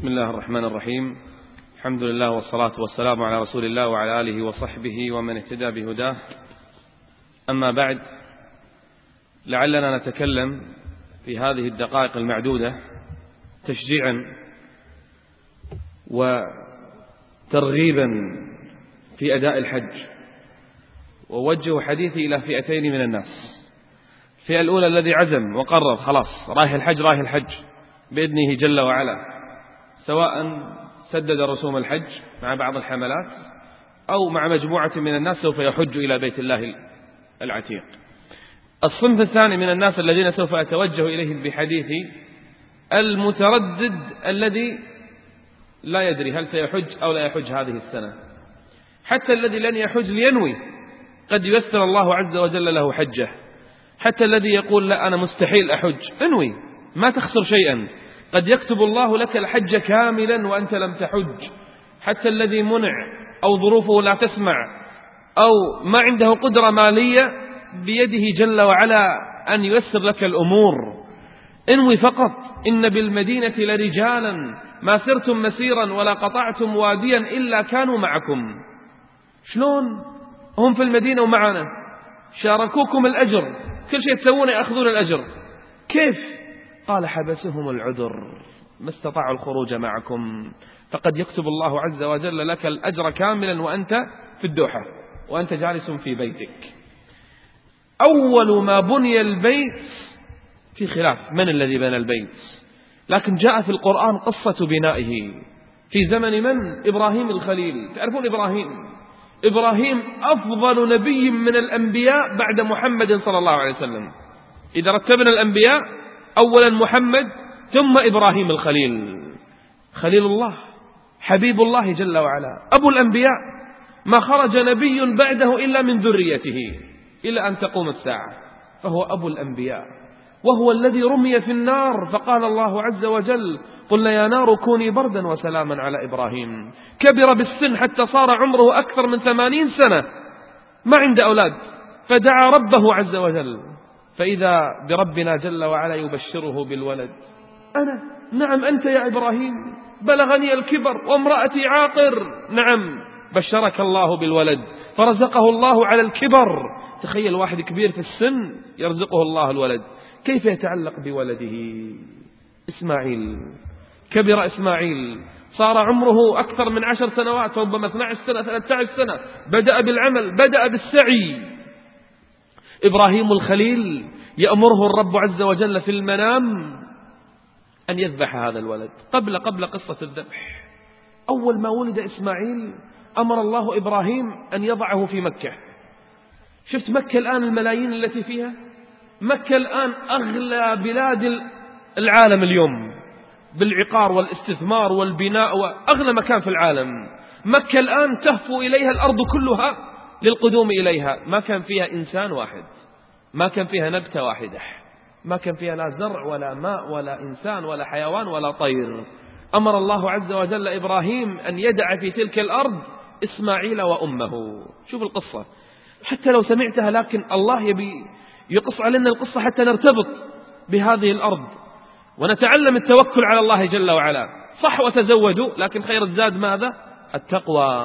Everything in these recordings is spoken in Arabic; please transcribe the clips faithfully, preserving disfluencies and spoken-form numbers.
بسم الله الرحمن الرحيم. الحمد لله والصلاة والسلام على رسول الله وعلى آله وصحبه ومن اهتدى بهداه. أما بعد، لعلنا نتكلم في هذه الدقائق المعدودة تشجيعا وترغيبا في أداء الحج، ووجه حديثي إلى فئتين من الناس. الفئة الأولى الذي عزم وقرر خلاص رايح الحج رايح الحج بإذنه جل وعلا، سواء سدد رسوم الحج مع بعض الحملات أو مع مجموعة من الناس سوف يحج إلى بيت الله العتيق. الصنف الثاني من الناس الذين سوف أتوجه إليهم بحديثي المتردد الذي لا يدري هل سيحج أو لا يحج هذه السنة، حتى الذي لن يحج لينوي قد ييسر الله عز وجل له حجه، حتى الذي يقول لا أنا مستحيل أحج، انوي ما تخسر شيئا، قد يكتب الله لك الحج كاملا وأنت لم تحج. حتى الذي منع أو ظروفه لا تسمع أو ما عنده قدرة مالية، بيده جل وعلا أن ييسر لك الأمور. انوي فقط. إن بالمدينة لرجالا ما سرتم مسيرا ولا قطعتم واديا إلا كانوا معكم. شلون هم في المدينة ومعنا؟ شاركوكم الأجر، كل شيء تسوون يأخذون الأجر. كيف؟ قال حبسهم العذر، ما استطاعوا الخروج معكم، فقد يكتب الله عز وجل لك الأجر كاملا وأنت في الدوحة وأنت جالس في بيتك. أول ما بني البيت في خلاف من الذي بنى البيت، لكن جاء في القرآن قصة بنائه في زمن من؟ إبراهيم الخليل. تعرفون إبراهيم إبراهيم أفضل نبي من الأنبياء بعد محمد صلى الله عليه وسلم. إذا رتبنا الأنبياء أولا محمد ثم إبراهيم الخليل، خليل الله حبيب الله جل وعلا، أبو الأنبياء، ما خرج نبي بعده إلا من ذريته إلى أن تقوم الساعة، فهو أبو الأنبياء، وهو الذي رمي في النار فقال الله عز وجل قلنا يا نار كوني بردا وسلاما على إبراهيم. كبر بالسن حتى صار عمره أكثر من ثمانين سنة، ما عنده أولاد، فدعا ربه عز وجل، فإذا بربنا جل وعلا يبشره بالولد. أنا نعم أنت يا إبراهيم، بلغني الكبر وامرأتي عاقر. نعم بشرك الله بالولد فرزقه الله على الكبر. تخيل واحد كبير في السن يرزقه الله الولد، كيف يتعلق بولده؟ إسماعيل كبر، إسماعيل صار عمره أكثر من عشر سنوات، ربما اثنتي عشرة سنة ثلاثة عشر سنة، بدأ بالعمل، بدأ بالسعي. إبراهيم الخليل يأمره الرب عز وجل في المنام أن يذبح هذا الولد. قبل قبل قصة الذبح، أول ما ولد إسماعيل أمر الله إبراهيم أن يضعه في مكة. شفت مكة الآن الملايين التي فيها؟ مكة الآن أغلى بلاد العالم اليوم بالعقار والاستثمار والبناء، وأغلى مكان في العالم. مكة الآن تهفو إليها الأرض كلها للقدوم إليها. ما كان فيها إنسان واحد، ما كان فيها نبتة واحدة، ما كان فيها لا زرع ولا ماء ولا إنسان ولا حيوان ولا طير. أمر الله عز وجل إبراهيم أن يدع في تلك الأرض إسماعيل وأمه. شوف القصة حتى لو سمعتها، لكن الله يبي يقص علينا القصة حتى نرتبط بهذه الأرض ونتعلم التوكل على الله جل وعلا. صح وتزودوا، لكن خير الزاد ماذا؟ التقوى.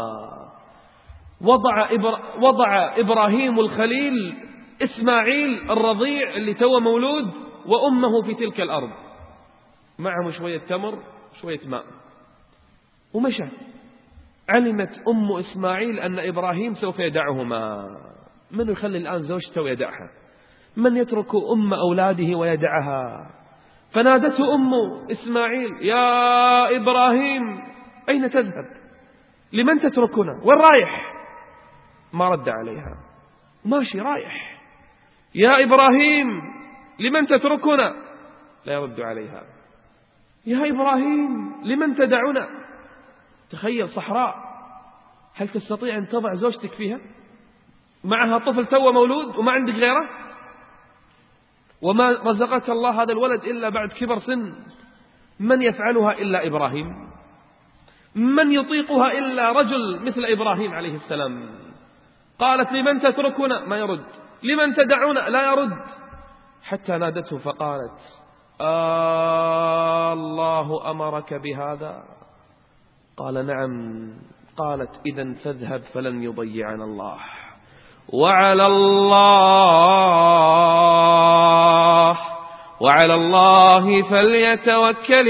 وضع, إبر... وضع إبراهيم الخليل إسماعيل الرضيع اللي تو مولود وأمه في تلك الأرض، معهم شوية تمر شوية ماء، ومشى. علمت أم إسماعيل أن إبراهيم سوف يدعهما. من يخلي الآن زوجته ويدعها؟ من يترك أم أولاده ويدعها؟ فنادته أم إسماعيل يا إبراهيم أين تذهب؟ لمن تتركنا؟ وين رايح؟ ما رد عليها، ماشي رايح. يا إبراهيم لمن تتركنا؟ لا يرد عليها. يا إبراهيم لمن تدعنا؟ تخيل صحراء، هل تستطيع أن تضع زوجتك فيها؟ معها طفل تو مولود وما عندك غيره، وما رزقك الله هذا الولد إلا بعد كبر سن. من يفعلها إلا إبراهيم؟ من يطيقها إلا رجل مثل إبراهيم عليه السلام؟ قالت لمن تتركنا؟ ما يرد. لمن تدعونا؟ لا يرد. حتى نادته فقالت آه الله أمرك بهذا؟ قال نعم. قالت إذن فاذهب فلن يضيعنا الله، وعلى الله وعلى الله فليتوكل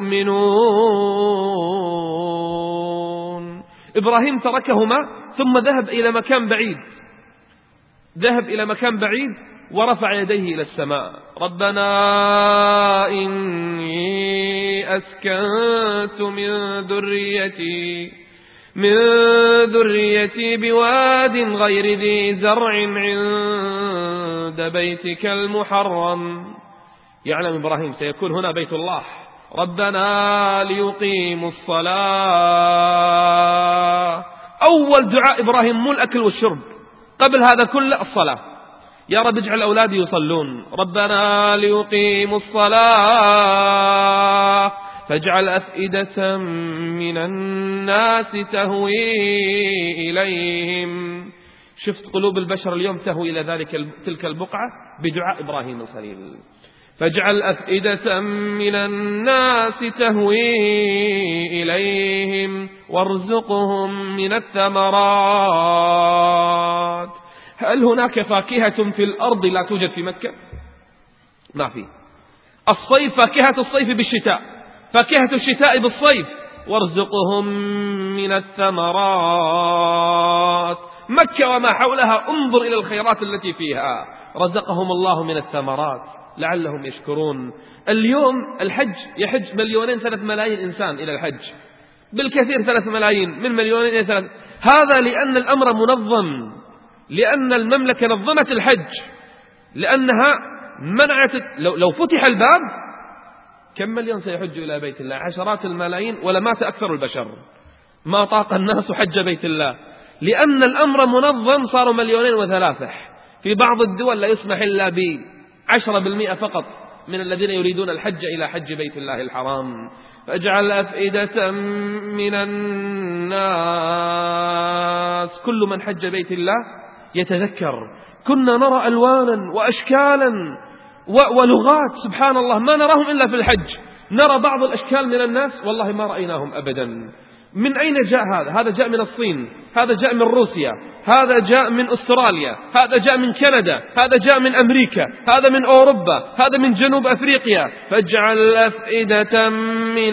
المؤمنون. إبراهيم تركهما ثم ذهب إلى مكان بعيد، ذهب إلى مكان بعيد ورفع يديه إلى السماء: ربنا إني أسكنت من ذريتي من ذريتي بواد غير ذي زرع عند بيتك المحرم. يعلم إبراهيم سيكون هنا بيت الله. ربنا ليقيموا الصلاة. أول دعاء إبراهيم مو الأكل والشرب، قبل هذا كله الصلاة. يا رب اجعل أولادي يصلون. ربنا ليقيموا الصلاة فاجعل أفئدة من الناس تهوي إليهم. شفت قلوب البشر اليوم تهوي إلى ذلك تلك البقعة بدعاء إبراهيم الخليل. فاجعل أفئدة من الناس تهوي إليهم وارزقهم من الثمرات. هل هناك فاكهة في الأرض لا توجد في مكة؟ ما في. الصيف فاكهة الصيف بالشتاء، فاكهة الشتاء بالصيف. وارزقهم من الثمرات. مكة وما حولها انظر إلى الخيرات التي فيها. رزقهم الله من الثمرات لعلهم يشكرون. اليوم الحج يحج مليونين ثلاث ملايين إنسان إلى الحج، بالكثير ثلاث ملايين، من مليونين إلى ثلاث. هذا لأن الأمر منظم، لأن المملكة نظمت الحج، لأنها منعت. لو, لو فتح الباب كم مليون سيحج إلى بيت الله؟ عشرات الملايين، ولا مات أكثر البشر، ما طاق الناس حج بيت الله. لأن الأمر منظم صاروا مليونين وثلاثة. في بعض الدول لا يسمح إلا بعشرة بالمئة فقط من الذين يريدون الحج إلى حج بيت الله الحرام. فاجعل أفئدة من الناس. كل من حج بيت الله يتذكر كنا نرى ألوانا وأشكالا ولغات سبحان الله ما نراهم إلا في الحج. نرى بعض الأشكال من الناس والله ما رأيناهم أبدا. من أين جاء هذا؟ هذا جاء من الصين، هذا جاء من روسيا، هذا جاء من أستراليا، هذا جاء من كندا، هذا جاء من أمريكا، هذا من أوروبا، هذا من جنوب أفريقيا. فاجعل أفئدة من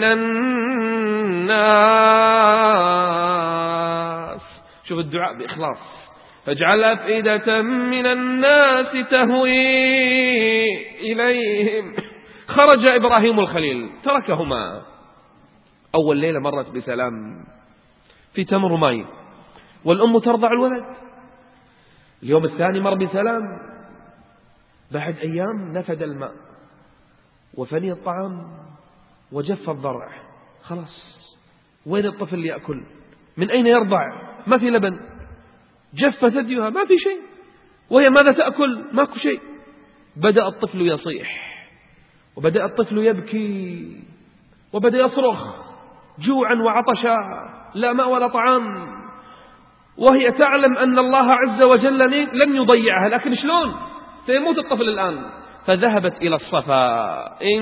الناس. شوف الدعاء بإخلاص. فاجعل أفئدة من الناس تهوي إليهم. خرج إبراهيم الخليل تركهما. أول ليلة مرت بسلام في تمر ماء والأم ترضع الولد. اليوم الثاني مر بسلام. بعد أيام نفد الماء وفني الطعام وجف الضرع. خلاص وين الطفل يأكل؟ من أين يرضع؟ ما في لبن، جف ثديها، ما في شيء. وهي ماذا تأكل؟ ماكو شيء. بدأ الطفل يصيح وبدأ الطفل يبكي وبدأ يصرخ جوعا وعطشا، لا ماء ولا طعام. وهي تعلم أن الله عز وجل لن يضيعها، لكن شلون؟ سيموت الطفل الآن. فذهبت إلى الصفا.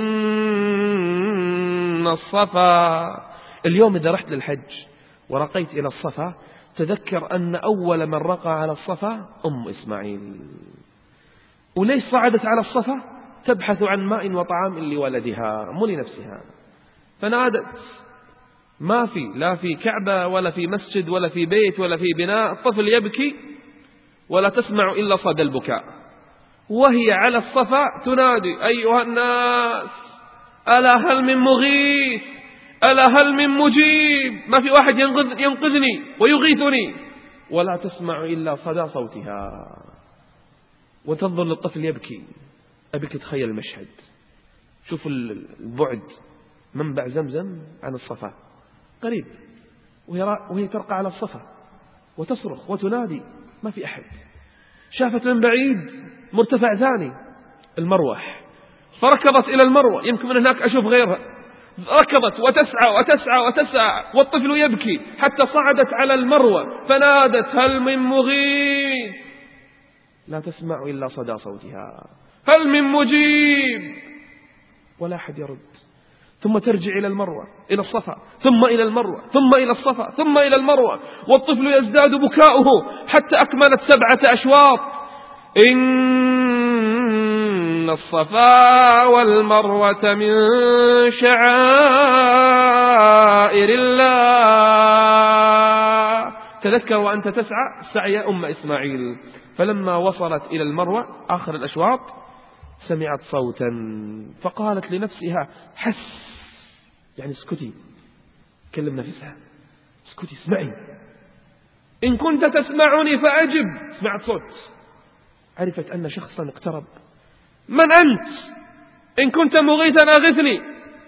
إن الصفا. اليوم إذا رحت للحج ورقيت إلى الصفا تذكر أن أول من رقى على الصفا أم إسماعيل. وليش صعدت على الصفا؟ تبحث عن ماء وطعام لولدها مو لنفسها. فنادت، ما في، لا في كعبة ولا في مسجد ولا في بيت ولا في بناء. الطفل يبكي ولا تسمع إلا صدى البكاء. وهي على الصفا تنادي أيها الناس ألا هل من مغيث، ألا هل من مجيب. ما في واحد ينقذ ينقذني ويغيثني. ولا تسمع إلا صدى صوتها. وتنظر للطفل يبكي. أبيك تخيل المشهد. شوف البعد، منبع زمزم عن الصفا قريب، وهي ترقى على الصفا وتصرخ وتنادي، ما في أحد. شافت من بعيد مرتفع ثاني المروة، فركضت إلى المروة، يمكن من هناك أشوف غيرها. ركضت وتسعى وتسعى وتسعى والطفل يبكي حتى صعدت على المروة فنادت هل من مغيث. لا تسمع إلا صدى صوتها. هل من مجيب. ولا أحد يرد. ثم ترجع إلى المروة، إلى الصفا، ثم إلى المروة، ثم إلى الصفا، ثم إلى المروة، والطفل يزداد بكاؤه حتى أكملت سبعة أشواط. إن الصفا والمروة من شعائر الله. تذكر وأنت تسعى سعي أم إسماعيل، فلما وصلت إلى المروة آخر الأشواط سمعت صوتا فقالت لنفسها حس، يعني اسكتي، كلم نفسها، اسكتي اسمعي، إن كنت تسمعني فأجب. سمعت صوت، عرفت أن شخصا اقترب. من أنت؟ إن كنت مغيثا أغثني.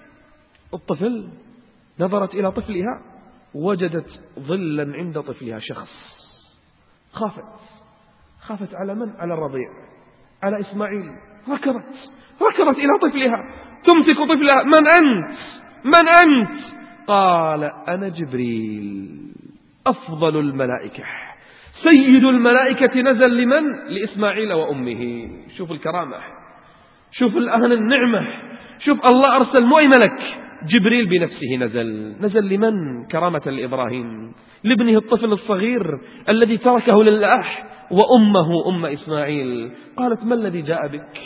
الطفل نظرت إلى طفلها وجدت ظلا عند طفلها شخص. خافت خافت على من؟ على الرضيع، على إسماعيل. ركضت ركضت إلى طفلها تمسك طفلها. من أنت؟ من أنت؟ قال أنا جبريل أفضل الملائكة، سيد الملائكة، نزل لمن؟ لإسماعيل وأمه. شوف الكرامة، شوف الأهل النعمة، شوف الله أرسل مؤي ملك، جبريل بنفسه نزل. نزل لمن؟ كرامة لإبراهيم، لابنه الطفل الصغير الذي تركه لله، وأمه أم إسماعيل. قالت ما الذي جاء بك؟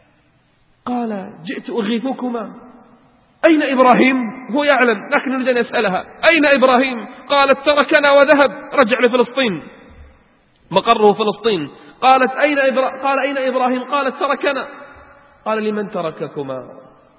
قال جئت أغيثكما. أين إبراهيم؟ هو يعلم لكن نريد أن يسألها أين إبراهيم؟ قالت تركنا وذهب، رجع لفلسطين، مقره فلسطين. قالت أين إبرا... قال أين إبراهيم؟ قالت تركنا. قال لمن ترككما؟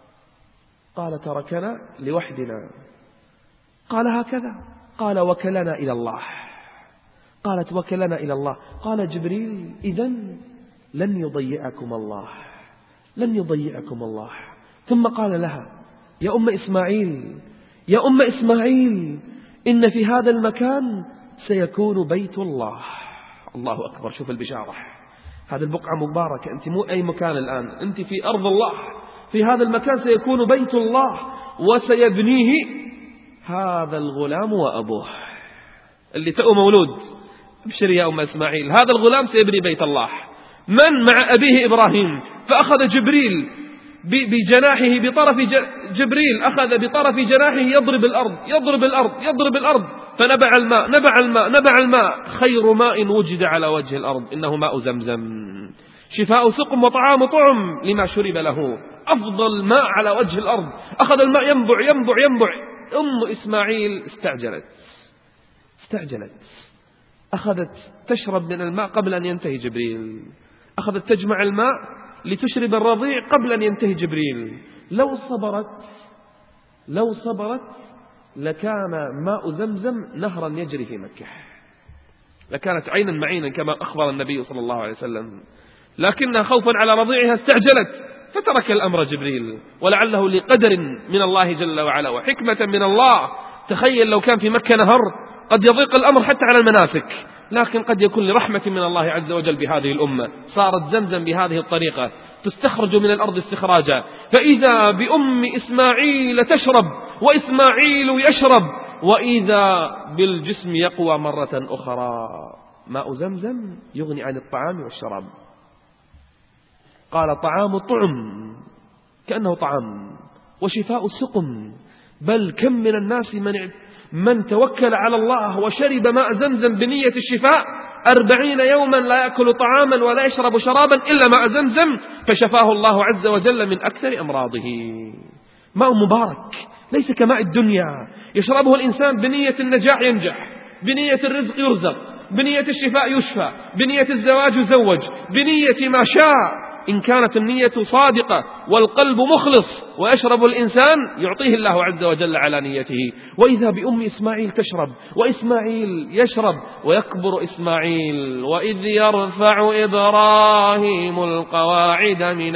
قال تركنا لوحدنا. قال هكذا؟ قال وكلنا إلى الله. قالت وكلنا إلى الله. قال جبريل إذن لن يضيعكم الله، لن يضيعكم الله. ثم قال لها يا أم إسماعيل، يا أم إسماعيل، إن في هذا المكان سيكون بيت الله. الله أكبر، شوف البشارة، هذه البقعة مباركة، أنت مو أي مكان الآن، أنت في أرض الله، في هذا المكان سيكون بيت الله وسيبنيه هذا الغلام وأبوه اللي تأو مولود. ابشر يا أم إسماعيل، هذا الغلام سيبني بيت الله. من؟ مع أبيه إبراهيم. فأخذ جبريل بجناحه، بطرف جبريل أخذ بطرف جناحه يضرب الأرض يضرب الأرض يضرب الأرض، فنبع الماء نبع الماء نبع الماء، خير ماء وجد على وجه الأرض إنه ماء زمزم، شفاء سقم وطعام طعم لما شرب له، أفضل ماء على وجه الأرض. أخذ الماء ينبع ينبع ينبع. أم إسماعيل استعجلت استعجلت أخذت تشرب من الماء قبل أن ينتهي جبريل، أخذت تجمع الماء لتشرب الرضيع قبل أن ينتهي جبريل. لو صبرت لو صبرت لكان ماء زمزم نهرا يجري في مكة، لكانت عينا معينا كما أخبر النبي صلى الله عليه وسلم، لكنها خوفا على رضيعها استعجلت فترك الأمر جبريل، ولعله لقدر من الله جل وعلا وحكمة من الله. تخيل لو كان في مكة نهر قد يضيق الأمر حتى على المناسك، لكن قد يكون لرحمة من الله عز وجل بهذه الأمة. صارت زمزم بهذه الطريقة تستخرج من الأرض استخراجا، فإذا بأم إسماعيل تشرب وإسماعيل يشرب، وإذا بالجسم يقوى مرة أخرى. ماء زمزم يغني عن الطعام والشراب. قال طعام طعم، كأنه طعام، وشفاء سقم، بل كم من الناس من من توكل على الله وشرب ماء زمزم بنية الشفاء أربعين يوما لا يأكل طعاما ولا يشرب شرابا إلا ماء زمزم، فشفاه الله عز وجل من أكثر أمراضه. ماء مبارك ليس كماء الدنيا يشربه الإنسان بنية النجاح ينجح، بنية الرزق يرزق، بنية الشفاء يشفى، بنية الزواج يزوج، بنية ما شاء. إن كانت النية صادقة والقلب مخلص ويشرب الإنسان يعطيه الله عز وجل على نيته. وإذا بأم إسماعيل تشرب وإسماعيل يشرب ويكبر إسماعيل. وإذ يرفع إبراهيم القواعد من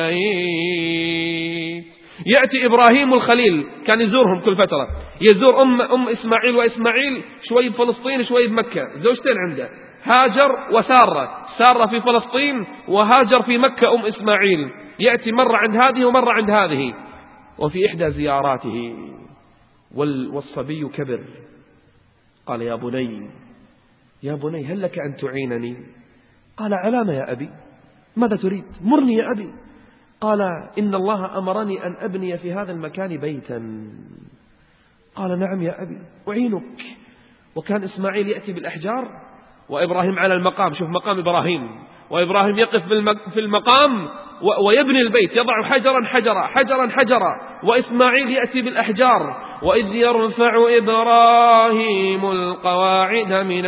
البيت. يأتي إبراهيم الخليل، كان يزورهم كل فترة، يزور أم, أم إسماعيل وإسماعيل شوي بفلسطين شوي بمكة، زوجتين عنده، هاجر وسارة، سارة في فلسطين وهاجر في مكة أم إسماعيل. يأتي مرة عند هذه ومرة عند هذه. وفي إحدى زياراته والصبي كبر، قال يا بني يا بني هل لك أن تعينني؟ قال علام يا أبي؟ ماذا تريد؟ مرني يا أبي. قال إن الله أمرني أن أبني في هذا المكان بيتا. قال نعم يا أبي أعينك. وكان إسماعيل يأتي بالأحجار وإبراهيم على المقام. شوف مقام إبراهيم، وإبراهيم يقف في المقام ويبني البيت، يضع حجرا حجرا حجرا حجرا، وإسماعيل يأتي بالأحجار. وإذ يرفع إبراهيم القواعد من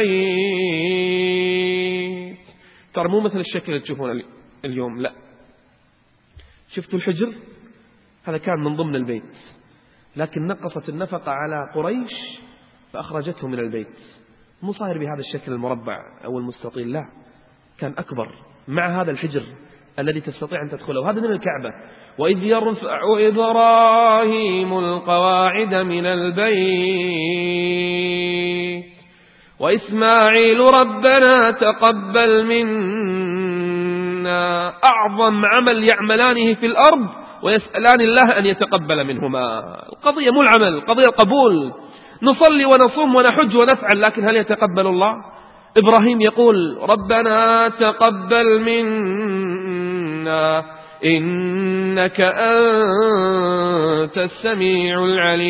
البيت. ترى مو مثل الشكل اللي تشوفونه اليوم، لا، شفتوا الحجر هذا كان من ضمن البيت، لكن نقصت النفقة على قريش فأخرجته من البيت. مو صاير بهذا الشكل المربع أو المستطيل، لا، كان أكبر مع هذا الحجر الذي تستطيع أن تدخله، وهذا من الكعبة. وإذ يرفع إبراهيم القواعد من البيت وإسماعيل ربنا تقبل منا. أعظم عمل يعملانه في الأرض ويسألان الله أن يتقبل منهما. القضية مو العمل، القضية القبول. نصلي ونصوم ونحج ونفعل، لكن هل يتقبل الله؟ إبراهيم يقول ربنا تقبل منا إنك أنت السميع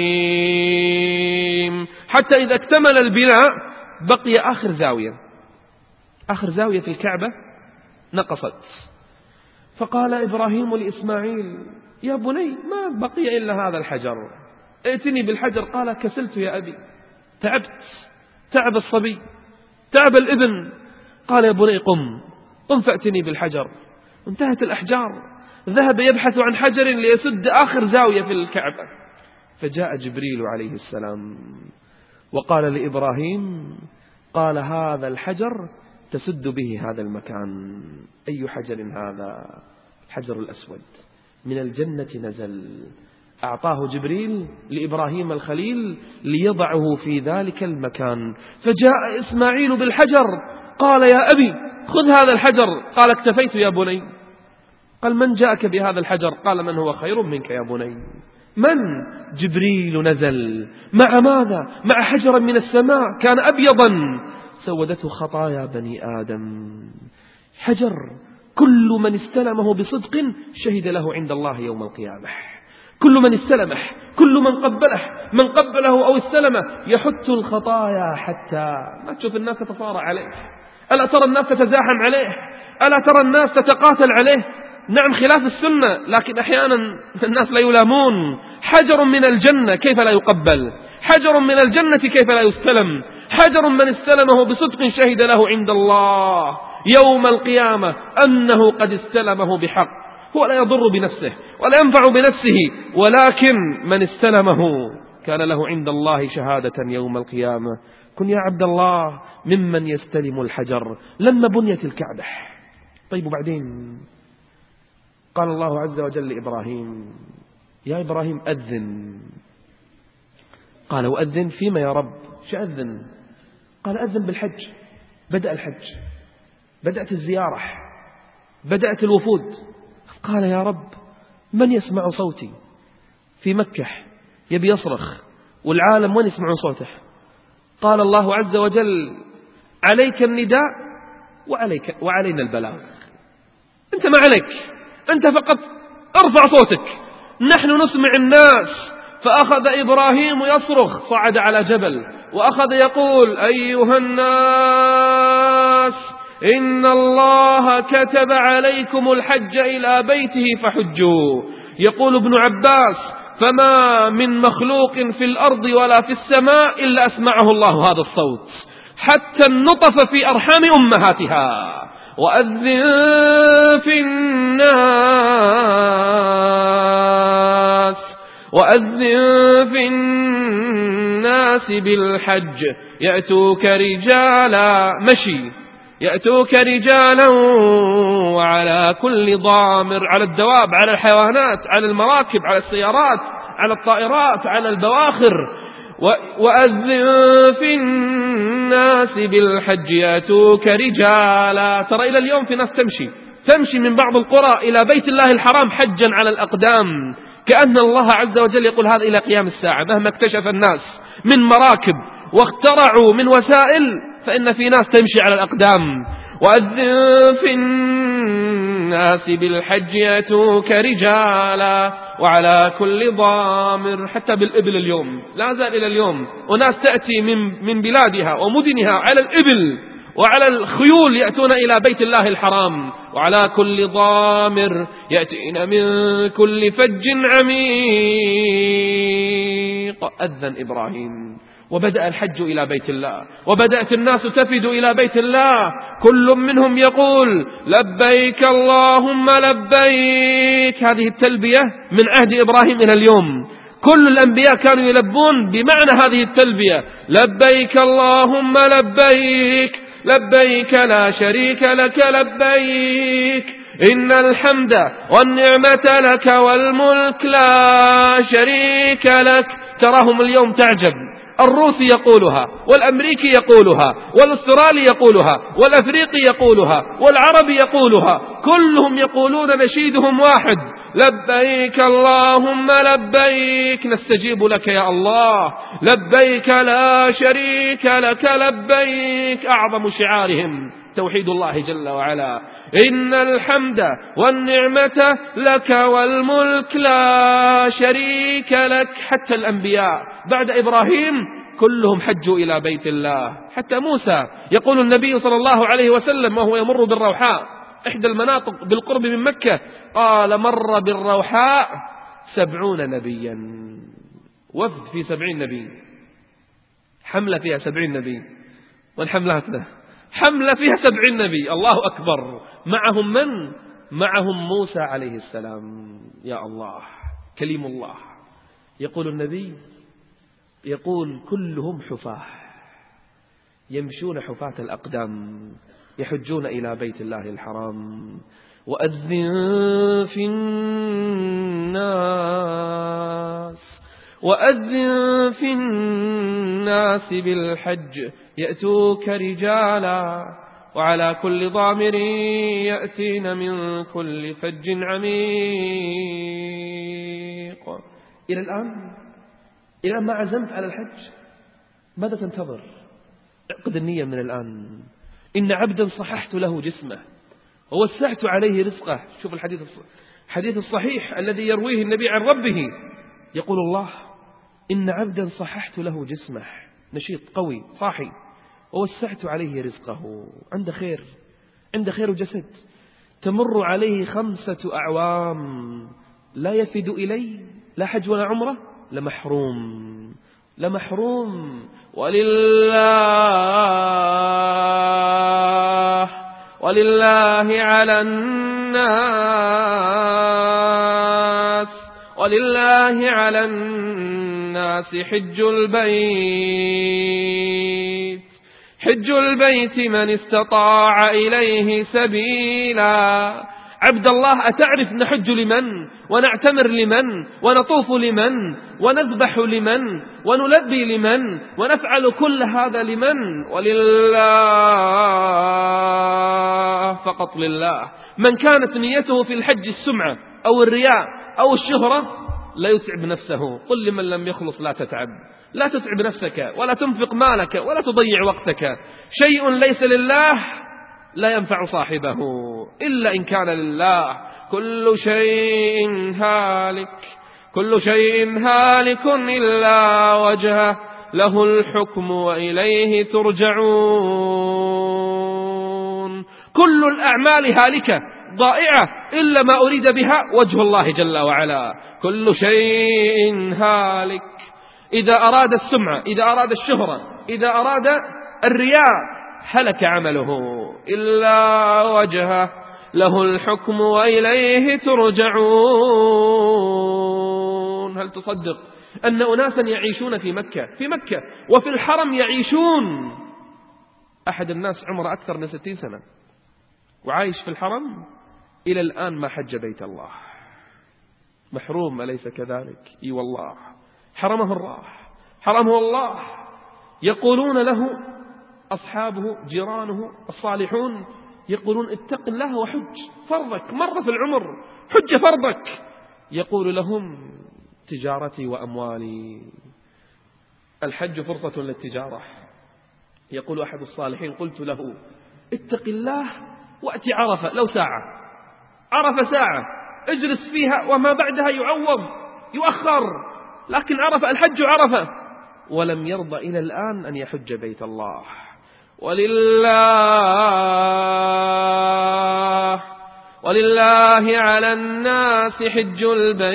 العليم. حتى إذا اكتمل البناء بقي آخر زاوية، آخر زاوية في الكعبة نقصت. فقال إبراهيم لإسماعيل يا بني ما بقي إلا هذا الحجر، ائتني بالحجر. قال كسلت يا أبي، تعبت، تعب الصبي، تعب الابن. قال يا بني قم قم فأتني بالحجر. انتهت الأحجار، ذهب يبحث عن حجر ليسد آخر زاوية في الكعبة. فجاء جبريل عليه السلام وقال لإبراهيم، قال هذا الحجر تسد به هذا المكان. أي حجر هذا؟ الحجر الأسود من الجنة نزل، أعطاه جبريل لإبراهيم الخليل ليضعه في ذلك المكان. فجاء إسماعيل بالحجر قال يا أبي خذ هذا الحجر. قال اكتفيت يا بني. قال من جاءك بهذا الحجر؟ قال من هو خير منك يا بني. من؟ جبريل نزل مع ماذا؟ مع حجر من السماء كان أبيضا سودته خطايا بني آدم. حجر كل من استلمه بصدق شهد له عند الله يوم القيامة. كل من استلمه، كل من قبله، من قبله أو استلمه يحت الخطايا حتى ما تشوف الناس تتصارع عليه. ألا ترى الناس تتزاحم عليه؟ ألا ترى الناس تتقاتل عليه؟ نعم خلاف السنة، لكن أحيانا الناس لا يلامون. حجر من الجنة كيف لا يقبل؟ حجر من الجنة كيف لا يستلم؟ حجر من استلمه بصدق شهد له عند الله يوم القيامة أنه قد استلمه بحق. هو لا يضر بنفسه ولا ينفع بنفسه، ولكن من استلمه كان له عند الله شهادة يوم القيامة. كن يا عبد الله ممن يستلم الحجر لما بنيت الكعبة. طيب وبعدين قال الله عز وجل لإبراهيم يا إبراهيم أذن. قال وأذن فيما يا رب؟ شأذن؟ قال أذن بالحج. بدأ الحج، بدأت الزيارة، بدأت الوفود. قال يا رب من يسمع صوتي في مكة يبي يصرخ والعالم وين يسمعون صوته؟ قال الله عز وجل عليك النداء وعليك وعلينا البلاغ. أنت ما عليك، أنت فقط ارفع صوتك، نحن نسمع الناس. فأخذ إبراهيم يصرخ، صعد على جبل وأخذ يقول أيها الناس إن الله كتب عليكم الحج إلى بيته فحجوا. يقول ابن عباس فما من مخلوق في الأرض ولا في السماء إلا أسمعه الله هذا الصوت، حتى النطف في أرحام أمهاتها. وأذن في الناس وأذن في الناس بالحج يأتوك رجالا، مشي، يأتوك رجالا وعلى كل ضامر، على الدواب، على الحيوانات، على المراكب، على السيارات، على الطائرات، على البواخر. وأذن في الناس بالحج يأتوك رجالا. ترى إلى اليوم في ناس تمشي تمشي من بعض القرى إلى بيت الله الحرام حجا على الأقدام، كأن الله عز وجل يقول هذا إلى قيام الساعة. مهما اكتشف الناس من مراكب واخترعوا من وسائل فإن في ناس تمشي على الأقدام. وأذن في الناس بالحج يأتوك رجالا وعلى كل ضامر. حتى بالإبل اليوم لا زال إلى اليوم وناس تأتي من من بلادها ومدنها على الإبل وعلى الخيول يأتون إلى بيت الله الحرام، وعلى كل ضامر يأتين من كل فج عميق. أذن إبراهيم وبدأ الحج إلى بيت الله، وبدأت الناس تفد إلى بيت الله، كل منهم يقول لبيك اللهم لبيك. هذه التلبية من عهد إبراهيم إلى اليوم، كل الأنبياء كانوا يلبون بمعنى هذه التلبية، لبيك اللهم لبيك لبيك لا شريك لك لبيك إن الحمد والنعمة لك والملك لا شريك لك. تراهم اليوم تعجب، الروسي يقولها والأمريكي يقولها والأسترالي يقولها والأفريقي يقولها والعربي يقولها، كلهم يقولون نشيدهم واحد لبيك اللهم لبيك نستجيب لك يا الله، لبيك لا شريك لك لبيك. أعظم شعارهم توحيد الله جل وعلا، إن الحمد والنعمة لك والملك لا شريك لك. حتى الأنبياء بعد إبراهيم كلهم حجوا إلى بيت الله. حتى موسى يقول النبي صلى الله عليه وسلم وهو يمر بالروحاء، إحدى المناطق بالقرب من مكة، قال مر بالروحاء سبعون نبيا، وفد في سبعين نبي، حملة فيها سبعين نبي، والحملات له حملة فيها سبعين نبي، الله أكبر. معهم من؟ معهم موسى عليه السلام. يا الله، كليم الله. يقول النبي، يقول كلهم حفاة يمشون حفاة الأقدام يحجون إلى بيت الله الحرام. وأذن في الناس وأذن في الناس بالحج يأتوك رجالا وعلى كل ضامر يأتين من كل فج عميق. إلى الآن إلى ما عزمت على الحج ماذا تنتظر؟ اعقد النية من الآن. إن عبدا صححت له جسمه ووسعت عليه رزقه. شوف الحديث الحديث الصحيح الذي يرويه النبي عن ربه، يقول الله إن عبدا صححت له جسمه، نشيط قوي صاحي، ووسعت عليه رزقه. عند خير عند خير جسد، تمر عليه خمسة أعوام لا يفد إلي لا حج ولا عمره، لمحروم لمحروم. ولله ولله على الناس ولله على الناس حج البيت حج البيت من استطاع إليه سبيلا. عبد الله، أتعرف نحج لمن ونعتمر لمن ونطوف لمن ونذبح لمن ونلبي لمن ونفعل كل هذا لمن؟ ولله، فقط لله. من كانت نيته في الحج السمعة أو الرياء أو الشهرة لا يتعب نفسه. قل لمن لم يخلص لا تتعب، لا تتعب نفسك ولا تنفق مالك ولا تضيع وقتك. شيء ليس لله لا ينفع صاحبه إلا إن كان لله. كل شيء هالك كل شيء هالك إلا وجهه له الحكم وإليه ترجعون. كل الأعمال هالكة ضائعة إلا ما أريد بها وجه الله جل وعلا. كل شيء هالك. إذا أراد السمعة، إذا أراد الشهرة، إذا أراد الرياء، هلك عمله إلا وجهه له الحكم وإليه ترجعون. هل تصدق أن أناسا يعيشون في مكة في مكة وفي الحرم يعيشون؟ أحد الناس عمره أكثر من ستين سنة وعايش في الحرم إلى الآن ما حج بيت الله. محروم أليس كذلك؟ إي والله، حرمه الله حرمه الله. يقولون له أصحابه جيرانه الصالحون، يقولون اتق الله وحج فرضك مرة في العمر، حج فرضك. يقول لهم تجارتي وأموالي. الحج فرصة للتجارة. يقول أحد الصالحين قلت له اتق الله وأتي عرفة لو ساعة، عرف ساعة اجلس فيها وما بعدها يعوض يؤخر، لكن عرف الحج عرفه، ولم يرضى إلى الآن أن يحج بيت الله. ولله ولله على الناس حج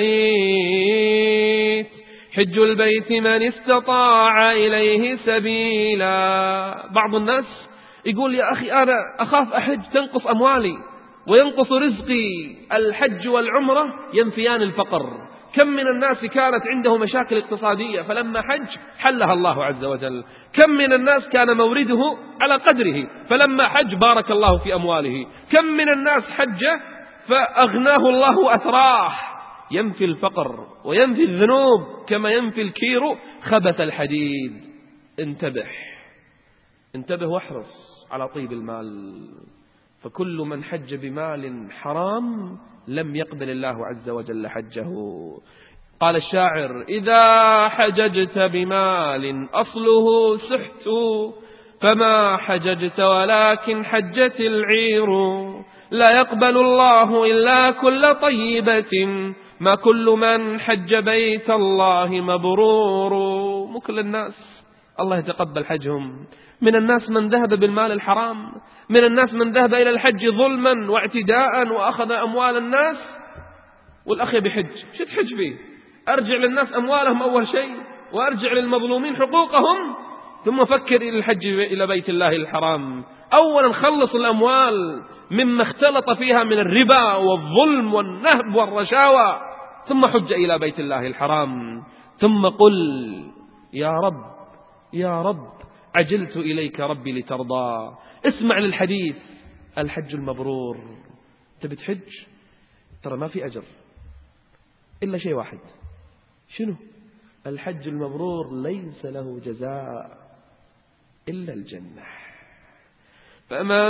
البيت حج البيت من استطاع إليه سبيلا. بعض الناس يقول يا أخي أنا أخاف أحج تنقص أموالي وينقص رزقي. الحج والعمرة ينفيان الفقر. كم من الناس كانت عنده مشاكل اقتصادية فلما حج حلها الله عز وجل. كم من الناس كان مورده على قدره فلما حج بارك الله في أمواله. كم من الناس حج فأغناه الله وأثراه. ينفي الفقر وينفي الذنوب كما ينفي الكير خبث الحديد. انتبه انتبه واحرص على طيب المال، فكل من حج بمال حرام لم يقبل الله عز وجل حجه. قال الشاعر إذا حججت بمال أصله سحت فما حججت ولكن حجت العير. لا يقبل الله إلا كل طيبة ما كل من حج بيت الله مبرور. مو كل الناس الله يتقبل حجهم. من الناس من ذهب بالمال الحرام، من الناس من ذهب إلى الحج ظلما واعتداء وأخذ أموال الناس. والأخ بحج شو تحج فيه؟ أرجع للناس أموالهم أول شيء وأرجع للمظلومين حقوقهم، ثم فكر إلى الحج إلى بيت الله الحرام. أولا خلص الأموال مما اختلط فيها من الربا والظلم والنهب والرشاوى، ثم حج إلى بيت الله الحرام. ثم قل يا رب يا رب عجلت إليك ربي لترضى. اسمع للحديث الحج المبرور. تبي تحج ترى ما في أجر إلا شيء واحد. شنو؟ الحج المبرور ليس له جزاء إلا الجنة. فمن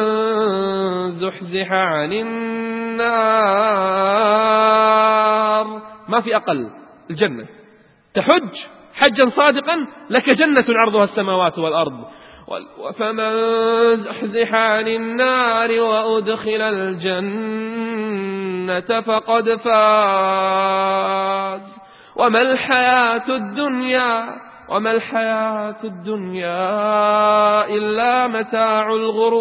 زحزح عن النار ما في أقل الجنة. تحج حجا صادقا لك جنة عرضها السماوات والأرض. فمن زحزح عن النار وأدخل الجنة فقد فاز. وما الحياة الدنيا وما الحياة الدنيا إلا متاع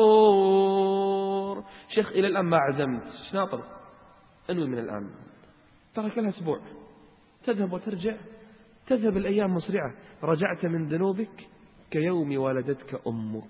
الغرور. شيخ إلى الآن ما عزمت، ايش ناطر؟ أنوي من الآن. ترك لها أسبوع تذهب وترجع، تذهب الأيام مسرعة. رجعت من ذنوبك كيوم ولدتك أمك.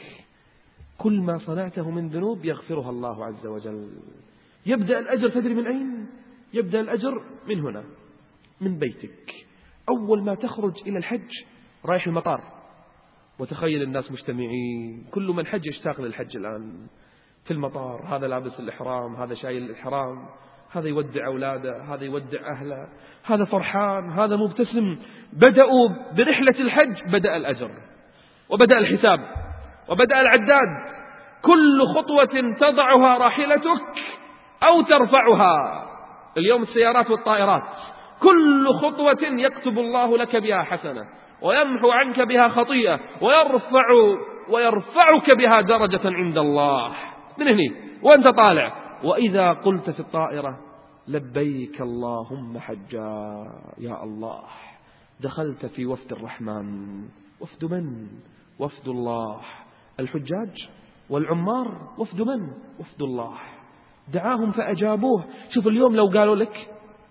كل ما صنعته من ذنوب يغفرها الله عز وجل. يبدأ الأجر تدري من أين؟ يبدأ الأجر من هنا، من بيتك. أول ما تخرج إلى الحج رايح المطار، وتخيل الناس مجتمعين، كل من حج يشتاق للحج الآن في المطار. هذا لابس الإحرام، هذا شايل الإحرام، هذا يودع أولاده، هذا يودع أهله، هذا فرحان، هذا مبتسم. بدأوا برحلة الحج، بدأ الأجر وبدأ الحساب وبدأ العداد. كل خطوة تضعها راحلتك أو ترفعها، اليوم السيارات والطائرات، كل خطوة يكتب الله لك بها حسنة ويمحو عنك بها خطيئة ويرفع ويرفعك بها درجة عند الله. من هنا وأنت طالع. وإذا قلت في الطائرة لبيك اللهم حجا، يا الله دخلت في وفد الرحمن. وفد من؟ وفد الله. الحجاج والعمار وفد من؟ وفد الله. دعاهم فأجابوه. شوف اليوم لو قالوا لك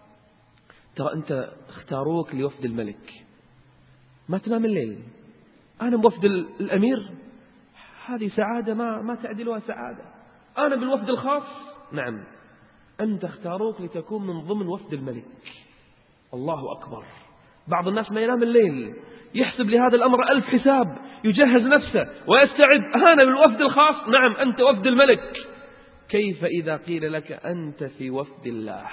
ترى أنت اختاروك لوفد الملك، ما تنام الليل، أنا بوفد الأمير، هذه سعادة ما ما تعدلها سعادة. أنا بالوفد الخاص، نعم أنت اختاروك لتكون من ضمن وفد الملك. الله أكبر. بعض الناس ما ينام الليل، يحسب لهذا الأمر ألف حساب، يجهز نفسه ويستعد. أنا بالوفد الخاص، نعم أنت وفد الملك. كيف إذا قيل لك أنت في وفد الله؟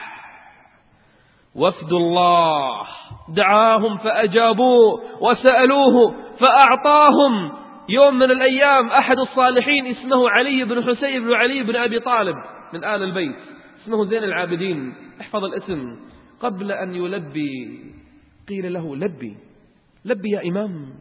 وفد الله دعاهم فأجابوه وسألوه فأعطاهم. يوم من الأيام أحد الصالحين اسمه علي بن حسين بن علي بن أبي طالب من آل البيت، اسمه زين العابدين، احفظ الاسم. قبل أن يلبي قيل له لبي لبي يا إمام.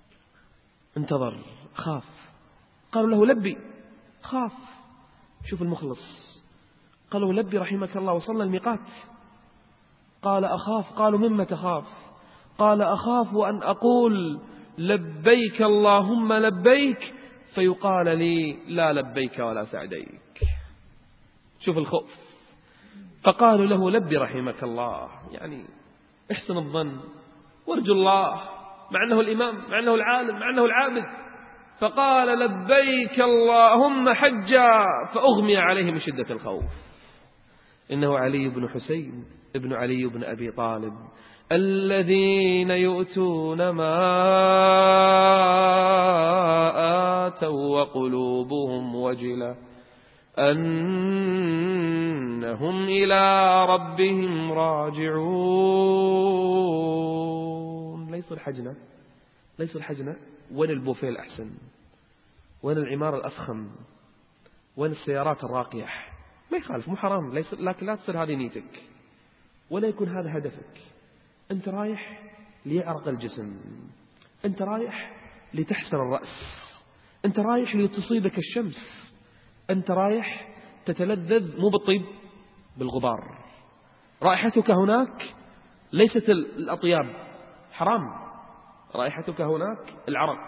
انتظر، خاف. قالوا له لبي، خاف. شوف المخلص، قالوا لبي رحمك الله. وصلنا الميقات قال أخاف. قالوا مما تخاف؟ قال أخاف أن أقول لبيك اللهم لبيك فيقال لي لا لبيك ولا سعديك. شوف الخوف. فقالوا له لبي رحمك الله، يعني احسن الظن وارجو الله، مع أنه الإمام، مع أنه العالم، مع أنه العابد. فقال لبيك اللهم حجا، فأغمي عليه من شدة الخوف. إنه علي بن حسين ابن علي بن أبي طالب، الذين يؤتون ما آتوا وقلوبهم وجلة أنهم إلى ربهم راجعون. ليس الحجنة، ليس الحجنة. وين البوفيه الأحسن؟ وين العمارة الأفخم؟ وين السيارات الراقية؟ ما يخالف، مو حرام، ليس، لكن لا تصير هذه نيتك ولا يكون هذا هدفك. أنت رايح ليعرق الجسم، أنت رايح لتحسن الرأس، أنت رايح لتصيبك الشمس، أنت رايح تتلذذ مو بالطيب، بالغبار. رائحتك هناك ليست الأطياب، حرام. رائحتك هناك العرق.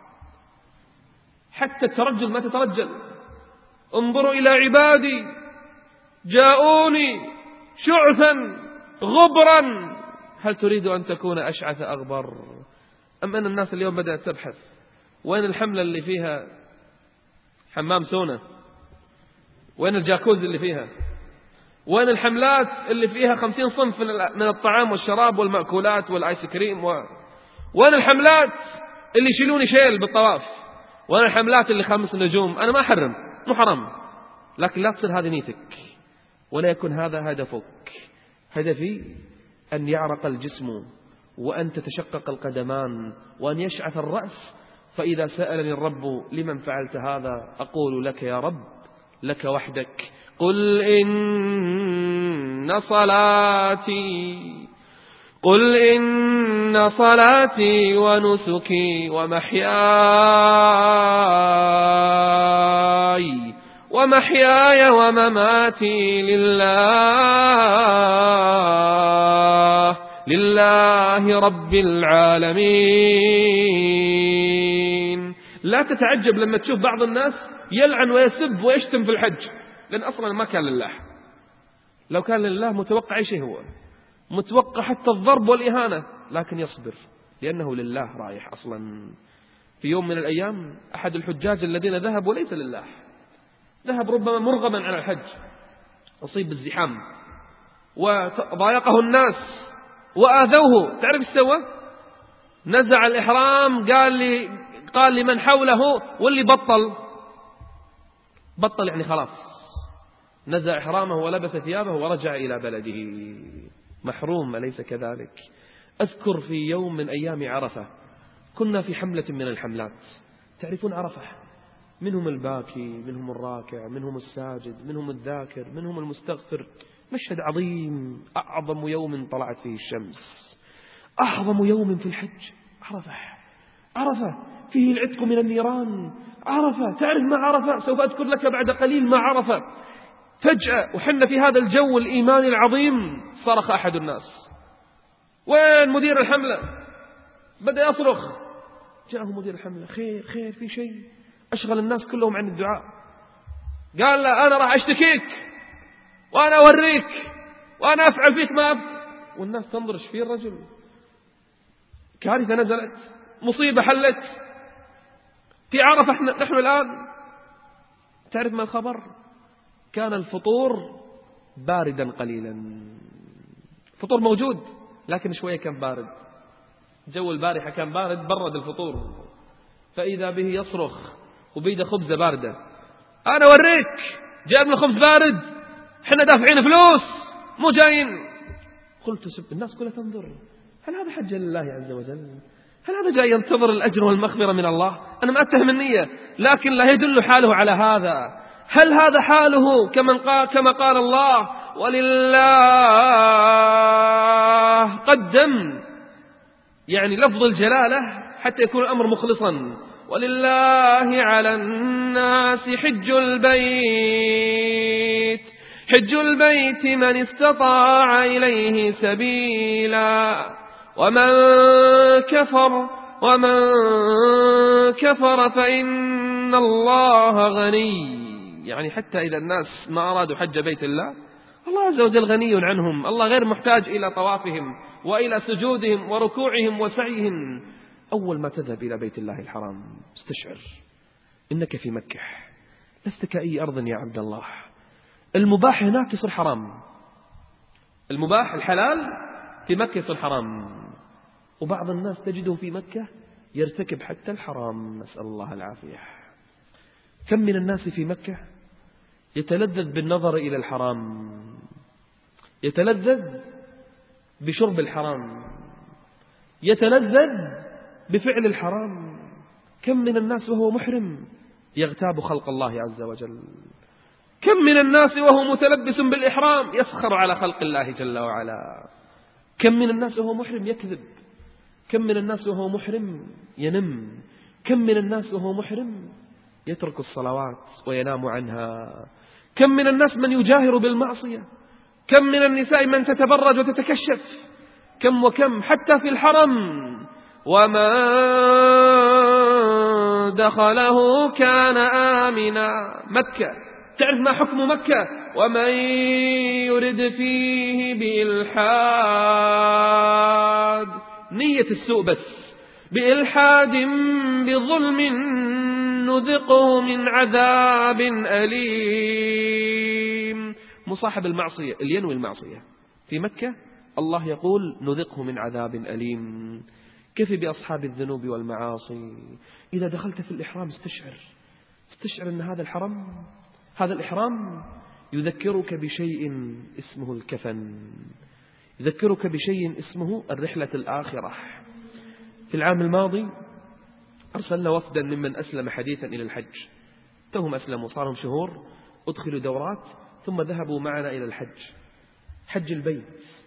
حتى الترجل ما تترجل. انظروا إلى عبادي جاءوني شعثا غبرا هل تريد أن تكون أشعث أغبر؟ أم أن الناس اليوم بدأت تبحث وين الحملة اللي فيها حمام سونا، وين الجاكوز اللي فيها، وين الحملات اللي فيها خمسين صنف من الطعام والشراب والمأكولات والآيس كريم، و... وين الحملات اللي يشيلون شيل بالطواف، وين الحملات اللي خمس نجوم. أنا ما أحرم، مو حرام، لكن لا تصير هذه نيتك ولا يكون هذا هدفك. هدفي أن يعرق الجسم وأن تتشقق القدمان وأن يشعث الرأس. فإذا سألني الرب لمن فعلت هذا أقول لك يا رب، لك وحدك. قل إن صلاتي قل إن صلاتي ونسكي ومحياي ومحياي ومماتي لله لله رب العالمين. لا تتعجب لما تشوف بعض الناس يلعن ويسب ويشتم في الحج، لأن أصلا ما كان لله. لو كان لله متوقع أي شيء، هو متوقع حتى الضرب والإهانة، لكن يصبر لأنه لله رايح أصلا. في يوم من الأيام أحد الحجاج الذين ذهبوا ليس لله، ذهب ربما مرغما على الحج، أصيب بالزحام وضايقه الناس وآذوه. تعرف ايش سوى؟ نزع الإحرام، قال لي قال لمن حوله واللي بطل بطل يعني خلاص، نزع إحرامه ولبس ثيابه ورجع إلى بلده محروم. أليس كذلك؟ أذكر في يوم من أيام عرفة كنا في حملة من الحملات. تعرفون عرفة، منهم الباكي، منهم الراكع، منهم الساجد، منهم الذاكر، منهم المستغفر. مشهد عظيم، أعظم يوم طلعت فيه الشمس، أعظم يوم في الحج. عرفة، عرفة فيه العتق من النيران. عرفة، تعرف ما عرفة؟ سوف أذكر لك بعد قليل ما عرفة. فجأة وحنا في هذا الجو الإيماني العظيم صرخ أحد الناس: وين مدير الحملة؟ بدأ يصرخ. جاءه مدير الحملة: خير خير، في شيء؟ أشغل الناس كلهم عن الدعاء. قال له: أنا راح أشتكيك وأنا أوريك وأنا أفعل فيك ما أفعل. والناس تنظر: ايش فيه الرجل؟ كارثة نزلت، مصيبة حلت في عرفة. نحن الآن تعرف ما الخبر؟ كان الفطور باردا قليلا، فطور موجود لكن شوية كان بارد. جو البارحة كان بارد، برد الفطور. فإذا به يصرخ وبيده خبزة باردة: أنا أوريك، جاء من خبز بارد، حنا دافعين فلوس مو جايين. قلت سب الناس كلها تنظر، هل هذا حج لله عز وجل؟ هل هذا جاي ينتظر الأجر والمغفرة من الله؟ أنا ما أتهم النية، لكن لا يدل حاله على هذا. هل هذا حاله كمن قال كما قال الله: ولله قدم، يعني لفظ الجلالة حتى يكون الأمر مخلصا. ولله على الناس حج البيت حج البيت من استطاع إليه سبيلا ومن كفر ومن كفر فإن الله غني. يعني حتى إذا الناس ما أرادوا حج بيت الله، الله عز وجل غني عنهم، الله غير محتاج إلى طوافهم وإلى سجودهم وركوعهم وسعيهم. أول ما تذهب إلى بيت الله الحرام استشعر إنك في مكة، لست كأي أرض يا عبد الله. المباح هناك يصير حرام، المباح الحلال في مكة يصير حرام، وبعض الناس تجده في مكة يرتكب حتى الحرام، نسأل الله العافية. كم من الناس في مكة يتلذذ بالنظر إلى الحرام، يتلذذ بشرب الحرام، يتلذذ بفعل الحرام. كم من الناس وهو محرم يغتاب خلق الله عز وجل، كم من الناس وهو متلبس بالإحرام يسخر على خلق الله جل وعلا، كم من الناس وهو محرم يكذب، كم من الناس وهو محرم ينم، كم من الناس وهو محرم يترك الصلوات وينام عنها، كم من الناس من يجاهر بالمعصية، كم من النساء من تتبرج وتتكشف، كم وكم حتى في الحرم. وما دخله كان آمنا. مكة تعرف ما حكم مكة؟ ومن يرد فيه بإلحاد، نية السوء بس، بإلحاد بظلم نذقه من عذاب أليم. مصاحب المعصية اللي ينوي المعصية في مكة الله يقول نذقه من عذاب أليم. كيف بأصحاب الذنوب والمعاصي؟ إذا دخلت في الإحرام استشعر استشعر أن هذا الحرم هذا الإحرام يذكرك بشيء اسمه الكفن، يذكرك بشيء اسمه الرحلة الآخرة. في العام الماضي أرسلنا وفدا ممن أسلم حديثا إلى الحج، توهم أسلموا صارهم شهور، أدخلوا دورات ثم ذهبوا معنا إلى الحج، حج البيت،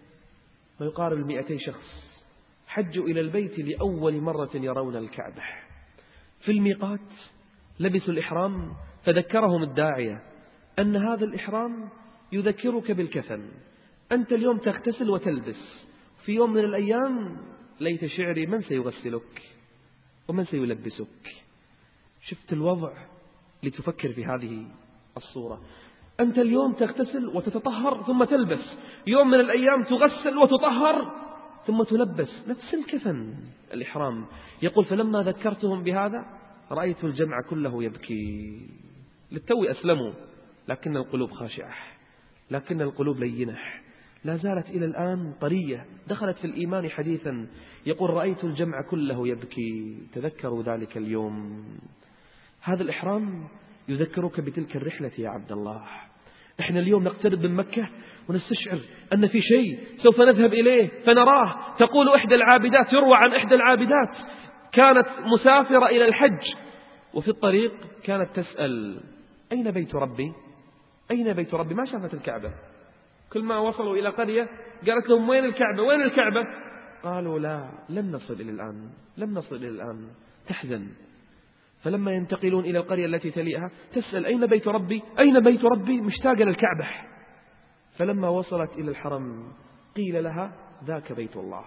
ما يقارب مئتي شخص حجوا إلى البيت لأول مرة يرون الكعبة. في الميقات لبسوا الإحرام، فذكرهم الداعية أن هذا الإحرام يذكرك بالكفن، أنت اليوم تغتسل وتلبس، في يوم من الأيام ليت شعري من سيغسلك ومن سيلبسك. شفت الوضع لتفكر في هذه الصورة، أنت اليوم تغتسل وتتطهر ثم تلبس، يوم من الأيام تغسل وتطهر ثم تلبس، نفس الكفن الإحرام. يقول فلما ذكرتهم بهذا رأيت الجمع كله يبكي. للتو أسلموا لكن القلوب خاشعة، لكن القلوب لينة، لا زالت إلى الآن طرية، دخلت في الإيمان حديثا. يقول رأيت الجمع كله يبكي، تذكروا ذلك اليوم. هذا الإحرام يذكرك بتلك الرحلة يا عبد الله. إحنا اليوم نقترب من مكة ونستشعر أن في شيء سوف نذهب إليه فنراه. تقول إحدى العابدات، يروى عن إحدى العابدات كانت مسافرة إلى الحج، وفي الطريق كانت تسأل أين بيت ربي؟ أين بيت ربي؟ ما شافت الكعبة. كل ما وصلوا إلى قرية قالت لهم وين الكعبة؟ وين الكعبة؟ قالوا لا، لم نصل إلى الآن، لم نصل إلى الآن. تحزن. فلما ينتقلون إلى القرية التي تليها تسأل أين بيت ربي؟ أين بيت ربي؟ مشتاقة للكعبة. فلما وصلت إلى الحرم قيل لها ذاك بيت الله،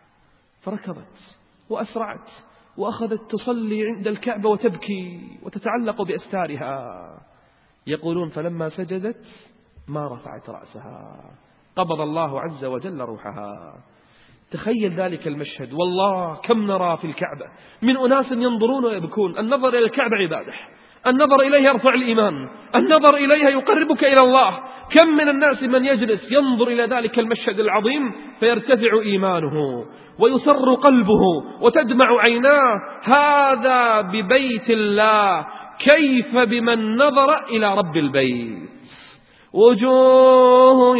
فركضت وأسرعت وأخذت تصلي عند الكعبة وتبكي وتتعلق بأستارها. يقولون فلما سجدت ما رفعت رأسها، قبض الله عز وجل روحها. تخيل ذلك المشهد. والله كم نرى في الكعبة من أناس ينظرون ويبكون. النظر إلى الكعبة عبادة، النظر إليها يرفع الإيمان، النظر إليها يقربك إلى الله. كم من الناس من يجلس ينظر إلى ذلك المشهد العظيم فيرتفع إيمانه ويسر قلبه وتدمع عيناه. هذا ببيت الله، كيف بمن نظر إلى رب البيت؟ وجوه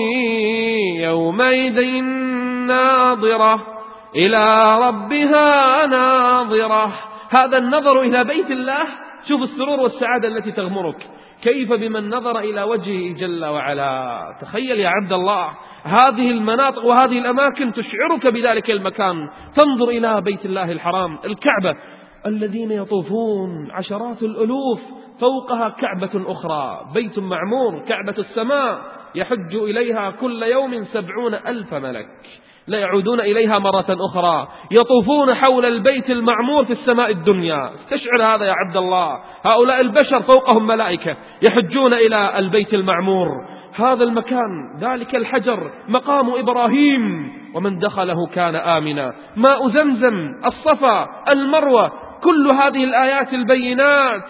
يومئذ ناظرة إلى ربها ناظرة. هذا النظر إلى بيت الله، شوف السرور والسعادة التي تغمرك. كيف بمن نظر إلى وجهه جل وعلا؟ تخيل يا عبد الله هذه المناطق وهذه الأماكن تشعرك بذلك المكان. تنظر إلى بيت الله الحرام الكعبة، الذين يطوفون عشرات الألوف، فوقها كعبة أخرى، بيت معمور، كعبة السماء، يحج إليها كل يوم سبعون ألف ملك، لا يعودون إليها مرة أخرى، يطوفون حول البيت المعمور في السماء الدنيا. استشعر هذا يا عبد الله، هؤلاء البشر فوقهم ملائكة يحجون إلى البيت المعمور. هذا المكان، ذلك الحجر مقام إبراهيم، ومن دخله كان آمنا. ماء زمزم، الصفا، المروة، كل هذه الآيات البينات.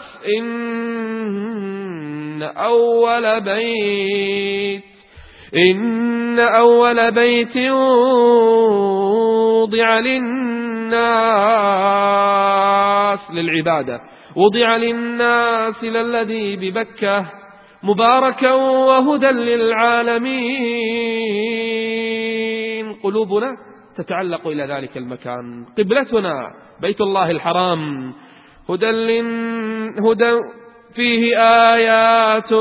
إن أول بيت إن أول بيت وضع للناس للعبادة وضع للناس للذي ببكة مباركا وهدى للعالمين. قلوبنا تتعلق إلى ذلك المكان، قبلتنا بيت الله الحرام. هدى لن... هدى فيه آيات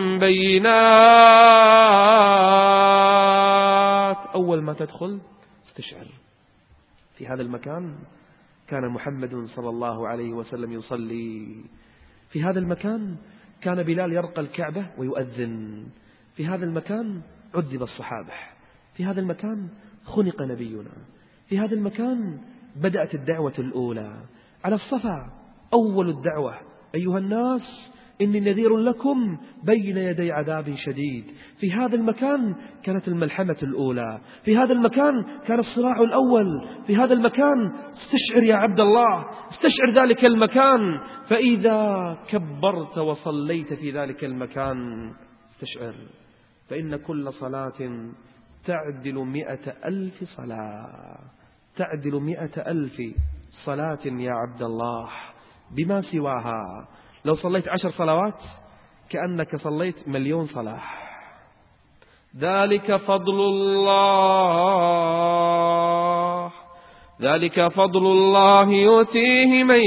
بينات. أول ما تدخل استشعر في هذا المكان كان محمد صلى الله عليه وسلم يصلي، في هذا المكان كان بلال يرقى الكعبة ويؤذن، في هذا المكان عذب الصحابة، في هذا المكان خنق نبينا، في هذا المكان بدأت الدعوة الأولى على الصفا. أول الدعوة: أيها الناس إني نذير لكم بين يدي عذاب شديد. في هذا المكان كانت الملحمة الأولى، في هذا المكان كان الصراع الأول، في هذا المكان استشعر يا عبد الله، استشعر ذلك المكان. فإذا كبرت وصليت في ذلك المكان استشعر فإن كل صلاة تعدل مئة ألف صلاة، تعدل مئة ألف صلاة يا عبد الله بما سواها. لو صليت عشر صلوات كأنك صليت مليون صلاة. ذلك فضل الله ذلك فضل الله يؤتيه من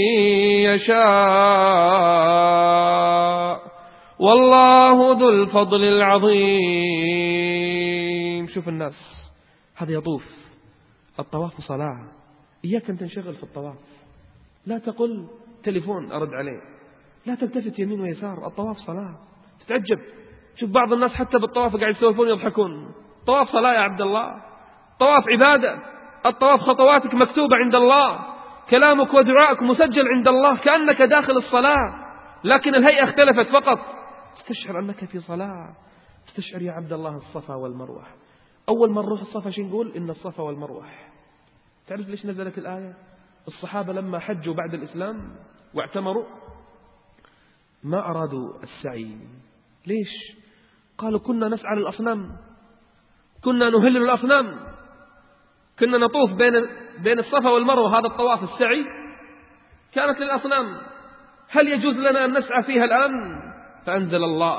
يشاء والله ذو الفضل العظيم. شوف الناس، هذا يطوف، الطواف صلاة، إياك أن تنشغل في الطواف، لا تقل تليفون أرد عليه، لا تلتفت يمين ويسار، الطواف صلاة. تتعجب، شوف بعض الناس حتى بالطواف قاعد يسولفون يضحكون. طواف صلاة يا عبد الله، طواف عبادة، الطواف خطواتك مكتوبة عند الله، كلامك ودعائك مسجل عند الله كأنك داخل الصلاة، لكن الهيئة اختلفت فقط. استشعر أنك في صلاة، استشعر يا عبد الله الصفا والمروة. أول ما نروح الصفا شو نقول؟ إن الصفا والمروة. تعرف ليش نزلت الآية؟ الصحابة لما حجوا بعد الإسلام واعتمروا ما أرادوا السعي. ليش؟ قالوا كنا نسعى للأصنام، كنا نهلل الأصنام، كنا نطوف بين بين الصفا والمروة، هذا الطواف السعي كانت للأصنام، هل يجوز لنا أن نسعى فيها الآن؟ فأنزل الله: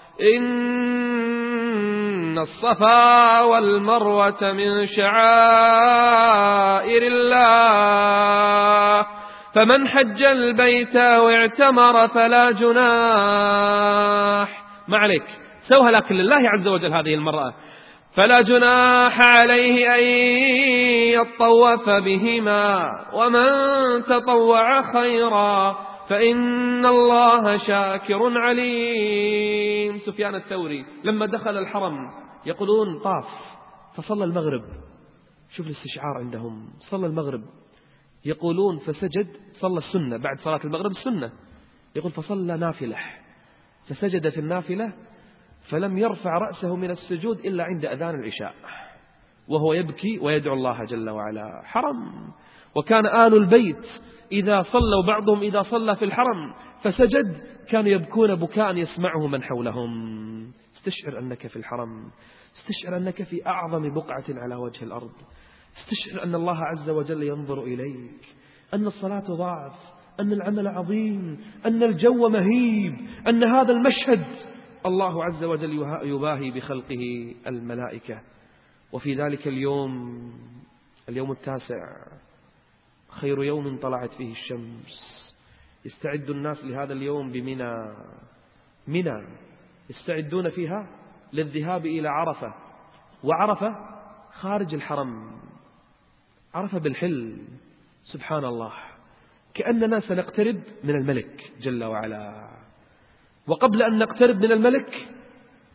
إن الصفا والمروة من شعائر الله فمن حج البيت واعتمر فلا جناح، ما عليك سوها لكن لله عز وجل هذه المرأة، فلا جناح عليه أن يطوف بهما ومن تطوع خيرا فإن الله شاكر عليم. سفيان الثوري لما دخل الحرم يقولون طاف فصلى المغرب، شوف الاستشعار عندهم، صلى المغرب، يقولون فسجد، صلى السنة بعد صلاة المغرب السنة، يقول فصلى نافلة فسجد في النافلة فلم يرفع رأسه من السجود إلا عند أذان العشاء وهو يبكي ويدعو الله جل وعلا. حرم، وكان آل البيت إذا صلوا بعضهم إذا صلى في الحرم فسجد كانوا يبكون بكاء يسمعه من حولهم. استشعر أنك في الحرم، استشعر أنك في أعظم بقعة على وجه الأرض، استشعر أن الله عز وجل ينظر إليك، أن الصلاة ضعف، أن العمل عظيم، أن الجو مهيب، أن هذا المشهد الله عز وجل يباهي بخلقه الملائكة. وفي ذلك اليوم، اليوم التاسع، خير يوم طلعت فيه الشمس، يستعد الناس لهذا اليوم بمنى، منى يستعدون فيها للذهاب إلى عرفة، وعرفة خارج الحرم، عرفة بالحل. سبحان الله، كأننا سنقترب من الملك جل وعلا. وقبل أن نقترب من الملك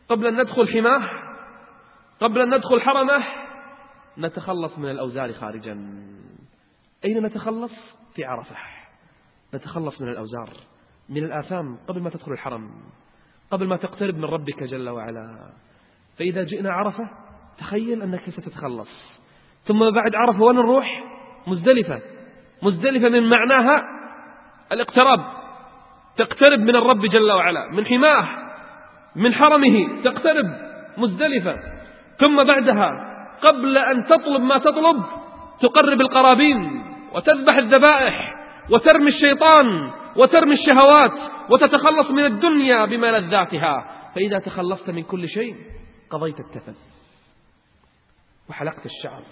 قبل أن ندخل حماه، قبل أن ندخل حرمه، نتخلص من الأوزار خارجا. أين نتخلص؟ في عرفة. نتخلص من الأوزار، من الآثام قبل ما تدخل الحرم، قبل ما تقترب من ربك جل وعلا. فإذا جئنا عرفة تخيل أنك ستتخلص. ثم بعد عرفة وين نروح؟ مزدلفة. مزدلفة من معناها الاقتراب، تقترب من الرب جل وعلا، من حماه، من حرمه تقترب مزدلفة. ثم بعدها قبل أن تطلب ما تطلب تقرب القرابين وتذبح الذبائح وترمي الشيطان وترمي الشهوات وتتخلص من الدنيا بملذاتها. فإذا تخلصت من كل شيء قضيت التفل وحلقت الشعر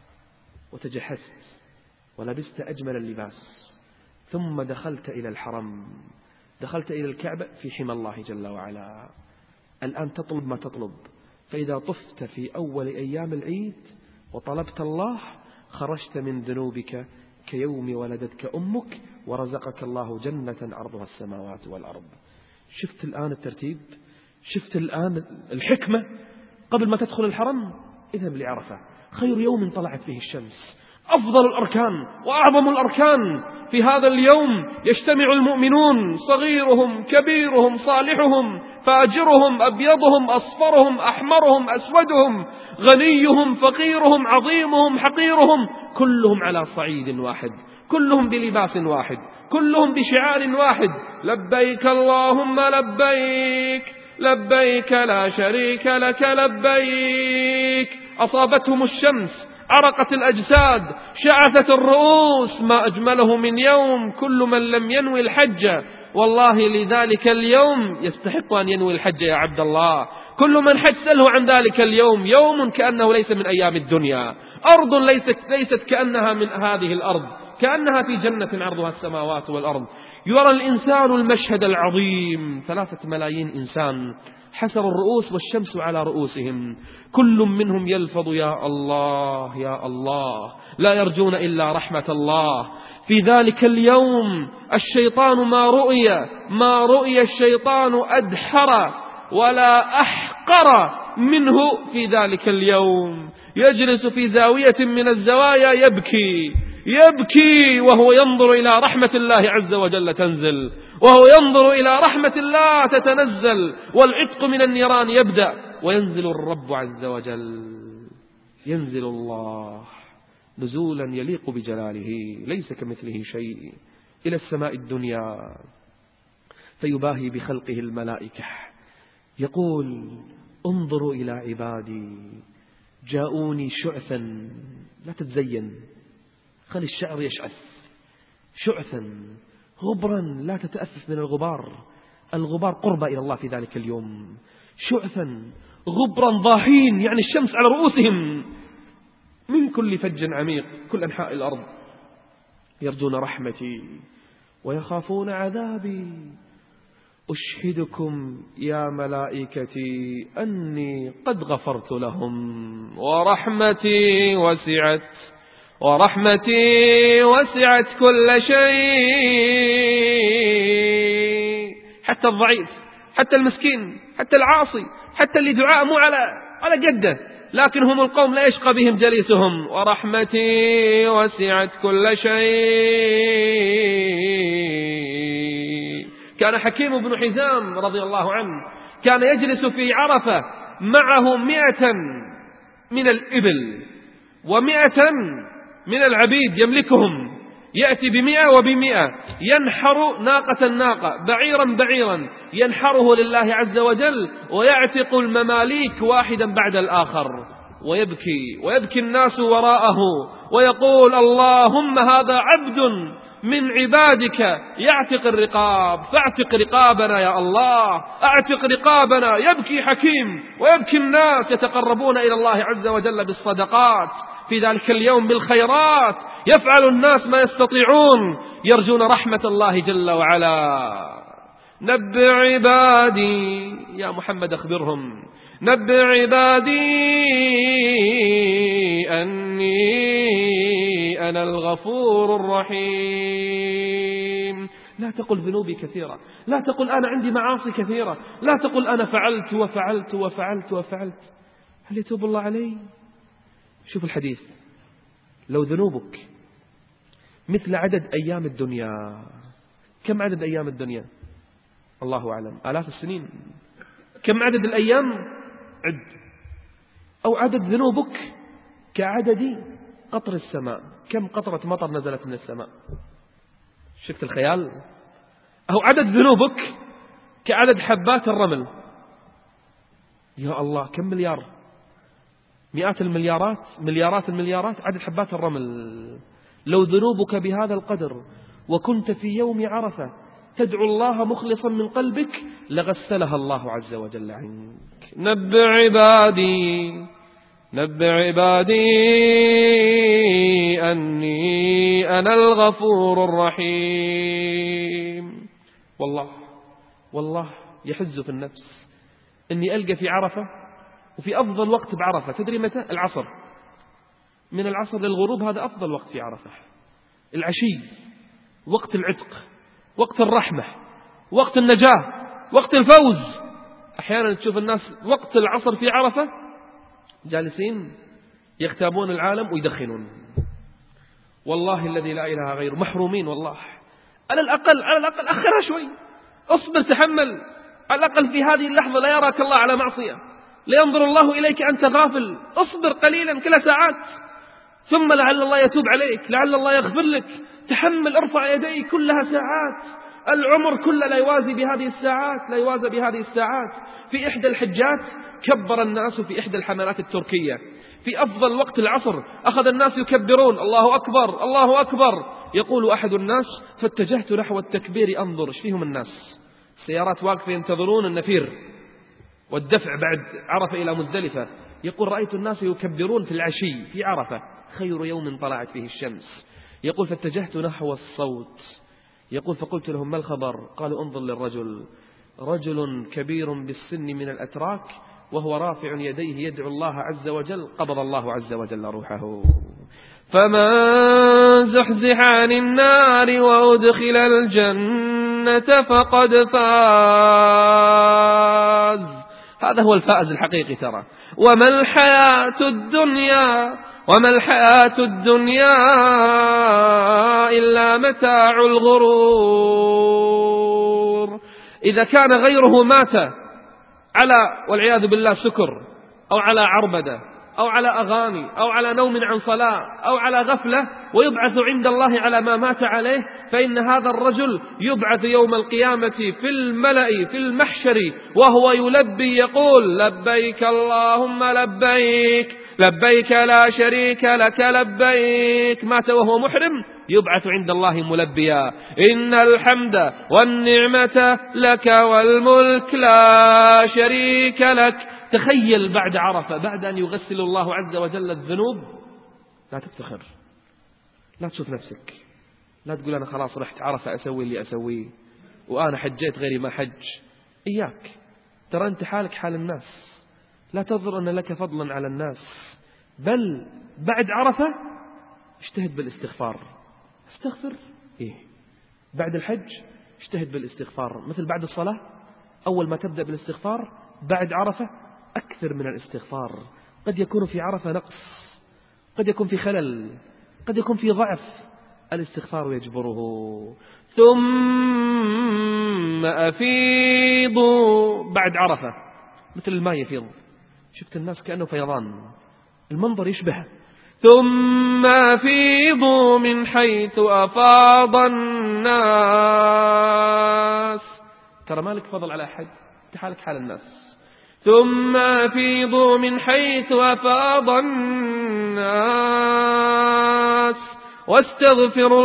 وتجهزت ولبست أجمل اللباس، ثم دخلت إلى الحرم، دخلت إلى الكعبة في حمى الله جل وعلا. الآن تطلب ما تطلب. فإذا طفت في أول أيام العيد وطلبت الله خرجت من ذنوبك كيوم ولدتك أمك ورزقك الله جنة عرضها السماوات والأرض. شفت الآن الترتيب؟ شفت الآن الحكمة؟ قبل ما تدخل الحرم اذهب لعرفة، خير يوم طلعت فيه الشمس، أفضل الأركان وأعظم الأركان. في هذا اليوم يجتمع المؤمنون صغيرهم كبيرهم صالحهم فاجرهم أبيضهم أصفرهم أحمرهم أسودهم غنيهم فقيرهم عظيمهم حقيرهم، كلهم على صعيد واحد، كلهم بلباس واحد، كلهم بشعار واحد: لبيك اللهم لبيك لبيك لا شريك لك لبيك. أصابتهم الشمس، عرقت الأجساد، شعثت الرؤوس، ما أجمله من يوم كل من لم ينوي الحج. والله لذلك اليوم يستحق أن ينوي الحج يا عبد الله. كل من حج سأله عن ذلك اليوم، يوم كأنه ليس من أيام الدنيا، أرض ليست, ليست كأنها من هذه الأرض، كأنها في جنة عرضها السماوات والأرض. يرى الإنسان المشهد العظيم، ثلاثة ملايين إنسان حسروا الرؤوس والشمس على رؤوسهم، كل منهم يلفظ يا الله يا الله، لا يرجون إلا رحمة الله. في ذلك اليوم الشيطان ما رؤي ما رؤي الشيطان أدحر ولا أحقر منه في ذلك اليوم. يجلس في زاوية من الزوايا يبكي يبكي وهو ينظر إلى رحمة الله عز وجل تنزل، وهو ينظر إلى رحمة الله تتنزل، والعتق من النيران يبدأ، وينزل الرب عز وجل. ينزل الله نزولا يليق بجلاله ليس كمثله شيء إلى السماء الدنيا، فيباهي بخلقه الملائكة، يقول: انظروا إلى عبادي جاءوني شعثا. لا تتزين، خلي الشعر يشعث شعثا، غبرا لا تتأفف من الغبار، الغبار قربة إلى الله في ذلك اليوم. شعثا غبرا ضاحين، يعني الشمس على رؤوسهم، من كل فج عميق، كل أنحاء الأرض، يرجون رحمتي ويخافون عذابي. أشهدكم يا ملائكتي أني قد غفرت لهم ورحمتي وسعت ورحمتي وسعت كل شيء. حتى الضعيف، حتى المسكين، حتى العاصي، حتى اللي دعاء مو على على قده، لكن هم القوم لا يشقى بهم جليسهم. ورحمتي وسعت كل شيء. كان حكيم بن حزام رضي الله عنه كان يجلس في عرفة معه مئة من الإبل ومئة من العبيد يملكهم، يأتي بمئة وبمئة، ينحر ناقة ناقة، بعيرا بعيرا، ينحره لله عز وجل، ويعتق المماليك واحدا بعد الآخر، ويبكي ويبكي الناس وراءه ويقول: اللهم هذا عبد من عبادك يعتق الرقاب، فاعتق رقابنا يا الله، اعتق رقابنا. يبكي حكيم ويبكي الناس يتقربون إلى الله عز وجل بالصدقات في ذلك اليوم، بالخيرات، يفعل الناس ما يستطيعون، يرجون رحمة الله جل وعلا. نبئ عبادي يا محمد، أخبرهم، نبئ عبادي أني أنا الغفور الرحيم. لا تقل ذنوبي كثيرة، لا تقل أنا عندي معاصي كثيرة، لا تقل أنا فعلت وفعلت وفعلت وفعلت. هل يتوب الله علي؟ شوف الحديث، لو ذنوبك مثل عدد أيام الدنيا. كم عدد أيام الدنيا؟ الله أعلم، آلاف السنين. كم عدد الأيام؟ عد. أو عدد ذنوبك كعدد قطر السماء. كم قطرة مطر نزلت من السماء؟ شفت الخيال؟ أو عدد ذنوبك كعدد حبات الرمل. يا الله، كم مليار؟ مئات المليارات، مليارات المليارات عدد حبات الرمل. لو ذنوبك بهذا القدر وكنت في يوم عرفة تدعو الله مخلصا من قلبك لغسلها الله عز وجل عنك. نبع عبادي نبع عبادي أني أنا الغفور الرحيم. والله والله يحز في النفس أني ألقى في عرفة، وفي أفضل وقت بعرفة تدري متى؟ العصر. من العصر للغروب هذا أفضل وقت في عرفة. العشي وقت العتق، وقت الرحمة، وقت النجاة، وقت الفوز. أحيانا تشوف الناس وقت العصر في عرفة جالسين يغتابون العالم ويدخنون. والله الذي لا إله غيره محرومين. والله على الأقل على الأقل أخرها شوي، أصبر، تحمل. على الأقل في هذه اللحظة لا يراك الله على معصية، لا ينظر الله إليك أنت غافل. أصبر قليلا كل ساعات، ثم لعل الله يتوب عليك، لعل الله يغفر لك. تحمل، ارفع يديك، كلها ساعات. العمر كله لا يوازي بهذه الساعات، لا يوازى بهذه الساعات. في إحدى الحجات كبر الناس في إحدى الحملات التركية في أفضل وقت العصر، أخذ الناس يكبرون الله أكبر الله أكبر. يقول أحد الناس فاتجهت نحو التكبير أنظر ايش فيهم الناس، سيارات واقفة ينتظرون النفير والدفع بعد عرفة إلى مزدلفة. يقول رأيت الناس يكبرون في العشي في عرفة، خير يوم طلعت فيه الشمس. يقول فاتجهت نحو الصوت. يقول فقلت لهم ما الخبر؟ قالوا انظر للرجل، رجل كبير بالسن من الأتراك وهو رافع يديه يدعو الله عز وجل، قبض الله عز وجل روحه. فمن زحزح عن النار وأدخل الجنة فقد فاز. هذا هو الفائز الحقيقي ترى. وما الحياة الدنيا وما الحياة الدنيا إلا متاع الغرور. إذا كان غيره مات على والعياذ بالله سكر أو على عربدة أو على أغاني أو على نوم عن صلاة أو على غفلة ويبعث عند الله على ما مات عليه، فإن هذا الرجل يبعث يوم القيامة في الملأ في المحشر وهو يلبي يقول لبيك اللهم لبيك لبيك لا شريك لك لبيك. مات وهو محرم يبعث عند الله ملبيا إن الحمد والنعمة لك والملك لا شريك لك. تخيل بعد عرفة، بعد أن يغسل الله عز وجل الذنوب، لا تفتخر، لا تشوف نفسك، لا تقول أنا خلاص رحت عرفة أسوي اللي أسويه وأنا حجيت غيري ما حج. إياك، ترى أنت حالك حال الناس، لا تنظر أن لك فضلا على الناس، بل بعد عرفة اجتهد بالاستغفار. استغفر إيه؟ بعد الحج اجتهد بالاستغفار، مثل بعد الصلاة أول ما تبدأ بالاستغفار، بعد عرفة أكثر من الاستغفار. قد يكون في عرفة نقص، قد يكون في خلل، قد يكون في ضعف، الاستغفار يجبره. ثم أفيضوا بعد عرفة مثل الماء يفيض. شفت الناس كأنه فيضان، المنظر يشبه. ثم أفيضوا من حيث أفاض الناس. ترى مالك فضل على أحد، انت حالك حال الناس. ثم أفيضوا من حيث أفاض الناس واستغفروا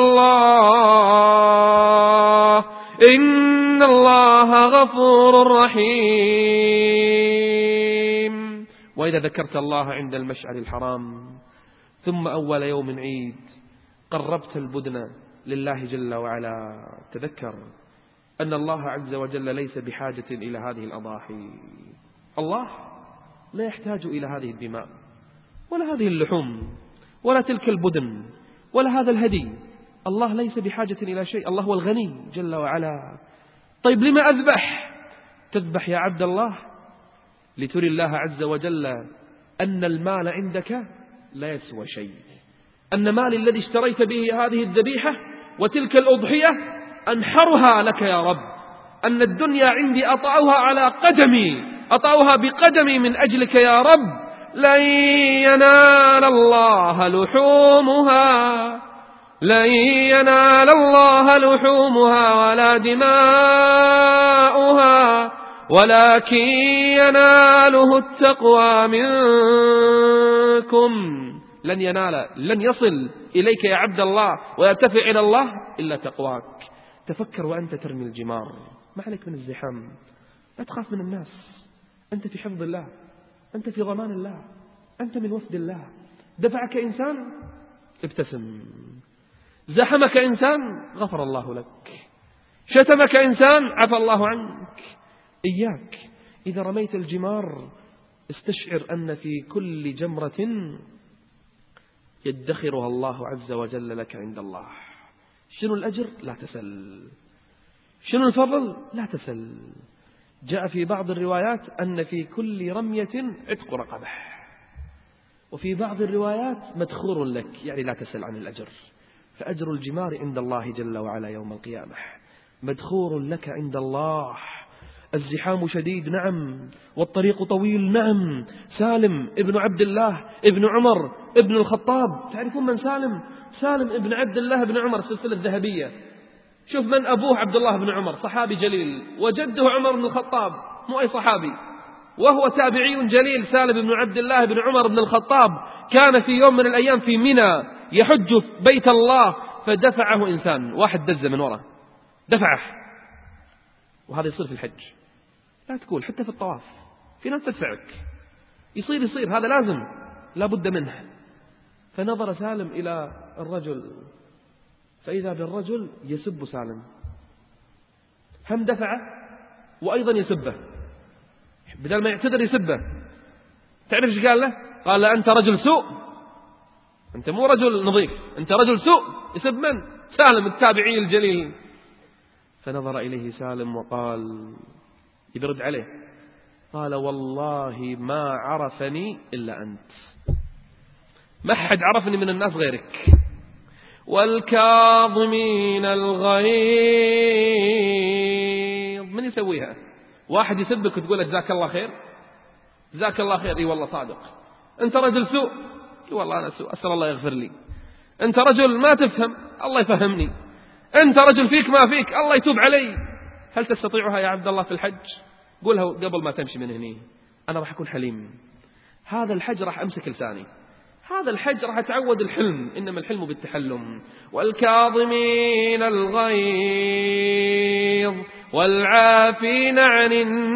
الله إن الله غفور رحيم. وإذا ذكرت الله عند المشعر الحرام ثم أول يوم عيد قربت البدن لله جل وعلا، تذكر أن الله عز وجل ليس بحاجة إلى هذه الأضاحي. الله لا يحتاج إلى هذه الدماء ولا هذه اللحوم ولا تلك البدن ولا هذا الهدي. الله ليس بحاجة إلى شيء، الله هو الغني جل وعلا. طيب لما أذبح؟ تذبح يا عبد الله لتري الله عز وجل أن المال عندك لا يسوى شيء، أن مالي الذي اشتريت به هذه الذبيحة وتلك الأضحية أنحرها لك يا رب، أن الدنيا عندي أطأوها على قدمي، أطأوها بقدمي من أجلك يا رب. لن ينال الله لحومها لن ينال الله لحومها ولا دماؤها ولكن يناله التقوى منكم. لن ينال، لن يصل إليك يا عبد الله ويرتفع إلى الله إلا تقواك. تفكر وأنت ترمي الجمار، ما عليك من الزحام، لا تخاف من الناس، أنت في حفظ الله، أنت في ضمان الله، أنت من وفد الله. دفعك إنسان ابتسم، زحمك إنسان غفر الله لك، شتمك إنسان عفى الله عنك. إياك إذا رميت الجمار استشعر أن في كل جمرة يدخرها الله عز وجل لك عند الله. شنو الأجر؟ لا تسل. شنو الفضل؟ لا تسل. جاء في بعض الروايات أن في كل رمية عتق رقبة، وفي بعض الروايات مدخور لك، يعني لا تسل عن الأجر. فأجر الجمار عند الله جل وعلا يوم القيامة مدخور لك عند الله. الزحام شديد نعم، والطريق طويل نعم. سالم ابن عبد الله ابن عمر ابن الخطاب، تعرفون من سالم؟ سالم ابن عبد الله ابن عمر، السلسلة الذهبية. شوف من أبوه عبد الله بن عمر، صحابي جليل، وجده عمر بن الخطاب، مو أي صحابي، وهو تابعي جليل. سالم بن عبد الله بن عمر بن الخطاب كان في يوم من الأيام في منى يحج في بيت الله، فدفعه إنسان، واحد دزه من وراء دفعه. وهذا يصير في الحج، لا تقول حتى في الطواف في ناس تدفعك، يصير يصير هذا لازم لا بد منه. فنظر سالم إلى الرجل فإذا بالرجل يسب سالم، هم دفعه وأيضا يسبه، بدل ما يعتذر يسبه. تعرف ايش قال له؟ قال له أنت رجل سوء، أنت مو رجل نظيف، أنت رجل سوء. يسب من؟ سالم التابعي الجليل. فنظر إليه سالم وقال، يبرد عليه، قال والله ما عرفني إلا أنت، ما حد عرفني من الناس غيرك. والكاظمين الغيظ، من يسويها؟ واحد يسبك وتقول له جزاك الله خير، جزاك الله خير، اي والله صادق. أنت رجل سوء، اي والله أنا سوء، أسأل الله يغفر لي. أنت رجل ما تفهم، الله يفهمني. أنت رجل فيك ما فيك، الله يتوب علي. هل تستطيعها يا عبد الله في الحج؟ قولها قبل ما تمشي من هنا، أنا راح أكون حليم، هذا الحج راح أمسك لساني، هذا الحج راح أتعود الحلم، إنما الحلم بالتحلم. والكاظمين الغيظ والعافين عن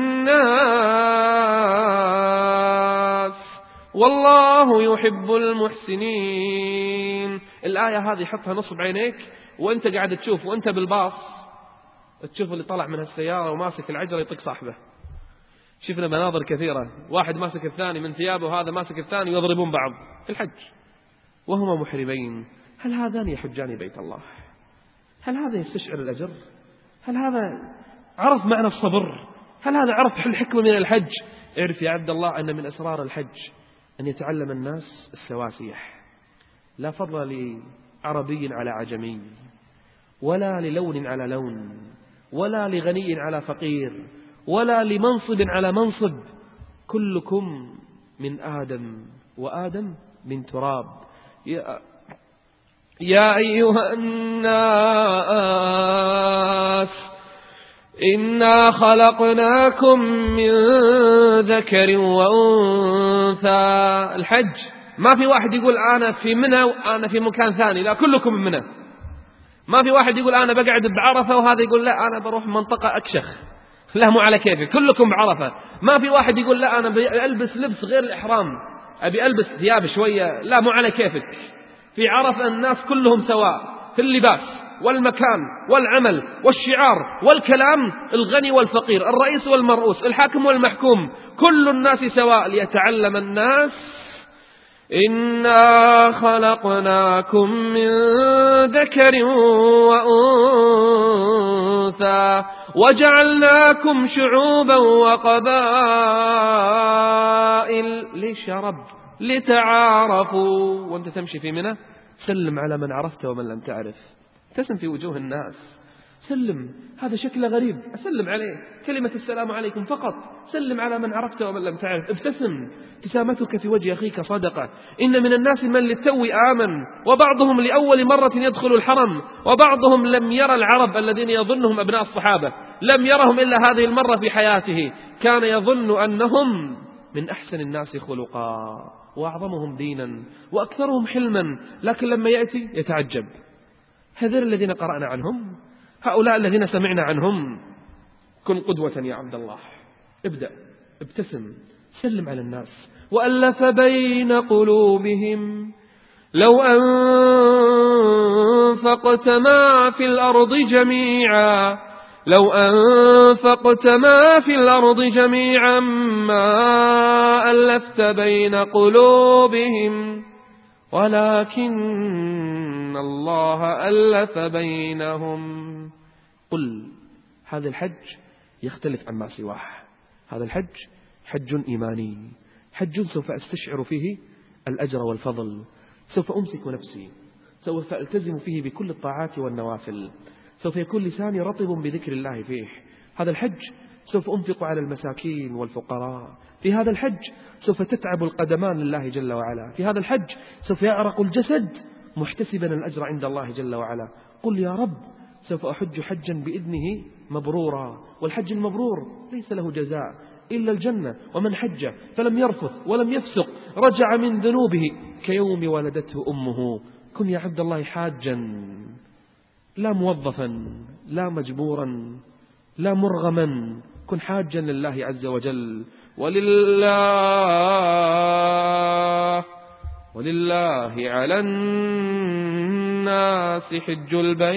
الناس والله يحب المحسنين. الآية هذه حطها نصب عينيك وانت قاعد تشوف، وانت بالباص تشوف اللي طلع من السيارة وماسك العجلة يطق صاحبه. شفنا مناظر كثيرة، واحد ماسك الثاني من ثيابه وهذا ماسك الثاني يضربون بعض في الحج وهما محرمين. هل هذان يحجان بيت الله؟ هل هذا يستشعر الأجر؟ هل هذا عرف معنى الصبر؟ هل هذا عرف الحكمة من الحج؟ اعرف يا عبد الله أن من أسرار الحج أن يتعلم الناس السواسيح. لا فضل لعربي على عجمي، ولا للون على لون، ولا لغني على فقير، ولا لمنصب على منصب. كلكم من آدم وآدم من تراب. يا, يا أيها الناس إنا خلقناكم من ذكر وأنثى. الحج ما في واحد يقول أنا في منى وأنا في مكان ثاني، لا، كلكم من منى. ما في واحد يقول أنا بقعد بعرفة وهذا يقول لا أنا بروح منطقة أكشخ، لا مو على كيفي، كلكم بعرفة. ما في واحد يقول لا أنا بألبس لبس غير الإحرام، أبي ألبس ثياب شوية، لا مو على كيفك. في عرفة الناس كلهم سواء في اللباس والمكان والعمل والشعار والكلام، الغني والفقير، الرئيس والمرؤوس، الحاكم والمحكوم، كل الناس سواء، ليتعلم الناس إنا خلقناكم من ذكر وأنثى وجعلناكم شعوبا وقبائل. ليش يا رب؟ لتعارفوا. وانت تمشي في منى سلم على من عرفت ومن لم تعرف، ابتسم في وجوه الناس، سلم. هذا شكله غريب، أسلم عليه، كلمة السلام عليكم فقط. سلم على من عرفت ومن لم تعرف، ابتسم. ابتسامتك في وجه أخيك صدقة. إن من الناس من للتو آمن، وبعضهم لأول مرة يدخل الحرم، وبعضهم لم يرى العرب الذين يظنهم أبناء الصحابة، لم يرهم إلا هذه المرة في حياته، كان يظن أنهم من أحسن الناس خلقا وأعظمهم دينا وأكثرهم حلما، لكن لما يأتي يتعجب. هذول الذين قرأنا عنهم، هؤلاء الذين سمعنا عنهم. كن قدوة يا عبد الله، ابدأ، ابتسم، سلم على الناس. وألف بين قلوبهم لو أنفقت ما في الأرض جميعا لو أنفقت ما في الأرض جميعا ما ألفت بين قلوبهم ولكن الله ألف بينهم. قل هذا الحج يختلف عما سواه. هذا الحج حج إيماني، حج سوف أستشعر فيه الأجر والفضل، سوف أمسك نفسي، سوف ألتزم فيه بكل الطاعات والنوافل، سوف يكون لساني رطب بذكر الله فيه. هذا الحج سوف أنفق على المساكين والفقراء. في هذا الحج سوف تتعب القدمان لله جل وعلا. في هذا الحج سوف يعرق الجسد محتسبا الأجر عند الله جل وعلا. قل يا رب سوف أحج حجا بإذنه مبرورا، والحج المبرور ليس له جزاء إلا الجنة. ومن حج فلم يرفث ولم يفسق رجع من ذنوبه كيوم ولدته أمه. كن يا عبد الله حاجا، لا موظفا، لا مجبورا، لا مرغما. كن حاجا لله عز وجل. ولله ولله على الناس حج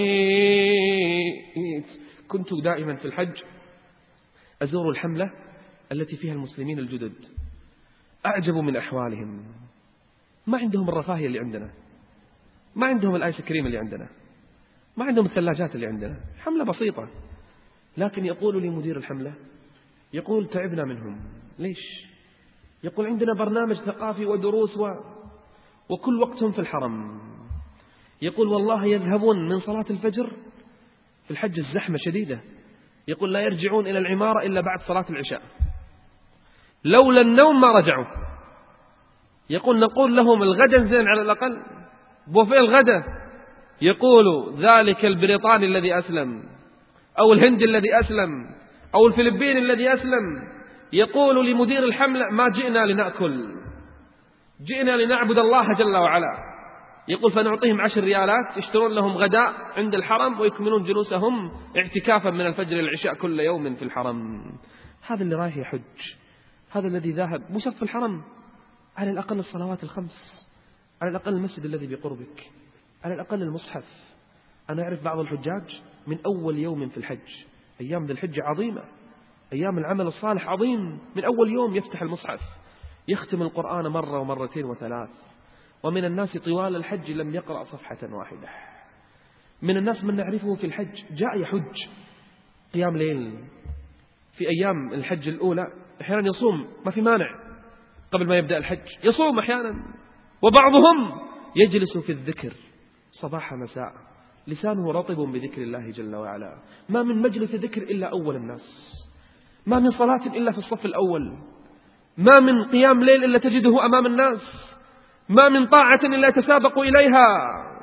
البيت. كنت دائما في الحج أزور الحملة التي فيها المسلمين الجدد، أعجب من أحوالهم. ما عندهم الرفاهية اللي عندنا، ما عندهم الآيس كريم اللي عندنا، ما عندهم الثلاجات اللي عندنا. حملة بسيطة، لكن يقول لي مدير الحملة، يقول تعبنا منهم. ليش؟ يقول عندنا برنامج ثقافي ودروس و... وكل وقتهم في الحرم. يقول والله يذهبون من صلاة الفجر، في الحج الزحمة شديدة، يقول لا يرجعون إلى العمارة إلا بعد صلاة العشاء، لولا النوم ما رجعوا. يقول نقول لهم الغدا زين على الأقل، بوفيه الغدا. يقول ذلك البريطاني الذي أسلم، أو الهندي الذي أسلم، أو الفلبيني الذي أسلم، يقول لمدير الحملة ما جئنا لنأكل، جئنا لنعبد الله جل وعلا. يقول فنعطيهم عشر ريالات يشترون لهم غداء عند الحرم ويكملون جلوسهم اعتكافا من الفجر للعشاء كل يوم في الحرم. هذا اللي رايح يحج، هذا الذي ذاهب مش في الحرم، على الأقل الصلوات الخمس، على الأقل المسجد الذي بقربك، على الأقل المصحف. أنا أعرف بعض الحجاج من أول يوم في الحج، أيام ذي الحج عظيمة، أيام العمل الصالح عظيم، من أول يوم يفتح المصحف يختم القرآن مرة ومرتين وثلاث. ومن الناس طوال الحج لم يقرأ صفحة واحدة. من الناس من نعرفه في الحج جاء يحج قيام ليل في أيام الحج الأولى، أحيانا يصوم ما في مانع قبل ما يبدأ الحج، يصوم أحيانا. وبعضهم يجلس في الذكر صباح مساء، لسانه رطب بذكر الله جل وعلا. ما من مجلس ذكر إلا أول الناس، ما من صلاة إلا في الصف الأول، ما من قيام ليل إلا تجده أمام الناس، ما من طاعة إلا يتسابق إليها.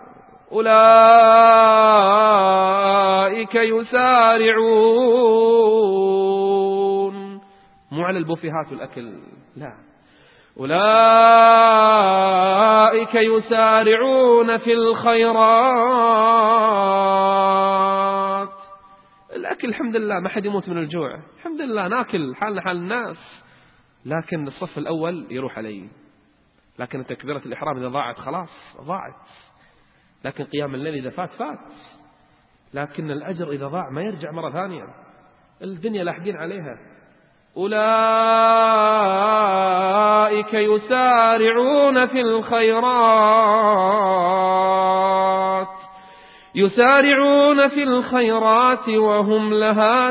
أولئك يسارعون، مو على البوفيهات والأكل، لا، أولئك يسارعون في الخيرات. الأكل الحمد لله ما حد يموت من الجوع، الحمد لله ناكل حالنا حال الناس، لكن الصف الأول يروح علي. لكن تكبيرة الإحرام إذا ضاعت خلاص ضاعت، لكن قيام الليل إذا فات فات، لكن الأجر إذا ضاع ما يرجع مرة ثانية. الدنيا لاحقين عليها، أولئك يسارعون في الخيرات يسارعون في الخيرات وهم لها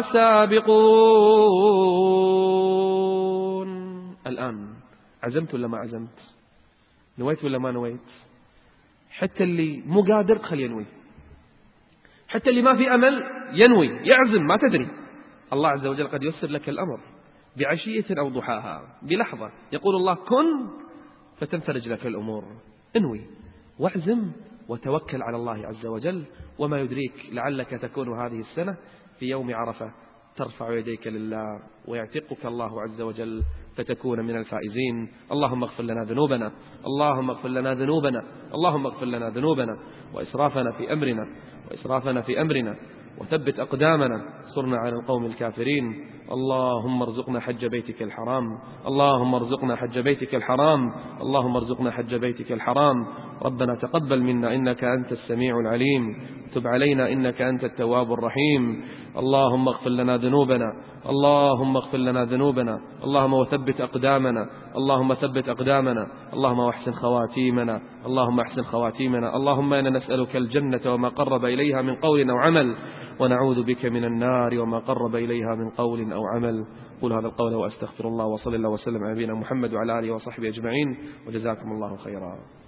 سابقون. الآن عزمت ولا ما عزمت؟ نويت ولا ما نويت؟ حتى اللي مو قادر خلي ينوي، حتى اللي ما في أمل ينوي يعزم. ما تدري، الله عز وجل قد يسر لك الأمر بعشية أو ضحاها، بلحظة يقول الله كن فتنفرج لك الأمور. انوي واعزم وتوكل على الله عز وجل. وما يدريك لعلك تكون هذه السنة في يوم عرفة ترفع يديك لله ويعتقك الله عز وجل فتكون من الفائزين. اللهم اغفر لنا ذنوبنا، اللهم اغفر لنا ذنوبنا، اللهم اغفر لنا ذنوبنا وإسرافنا في أمرنا وإسرافنا في أمرنا وثبت أقدامنا، صرنا على القوم الكافرين. اللهم ارزقنا حج بيتك الحرام، اللهم ارزقنا حج بيتك الحرام، اللهم ارزقنا حج بيتك الحرام. ربنا تقبل منا إنك أنت السميع العليم، تب علينا إنك أنت التواب الرحيم. اللهم اغفر لنا ذنوبنا، اللهم اغفر لنا ذنوبنا، اللهم وثبت أقدامنا، اللهم ثبت أقدامنا، اللهم واحسن خواتيمنا، اللهم احسن خواتيمنا. اللهم إنا نسألك الجنة وما قرب إليها من قول أو عمل، ونعوذ بك من النار وما قرب إليها من قول أو عمل. قل هذا القول وأستغفر الله، وصلى الله وسلم على نبينا محمد وعلى آله وصحبه أجمعين، وجزاكم الله خيرا.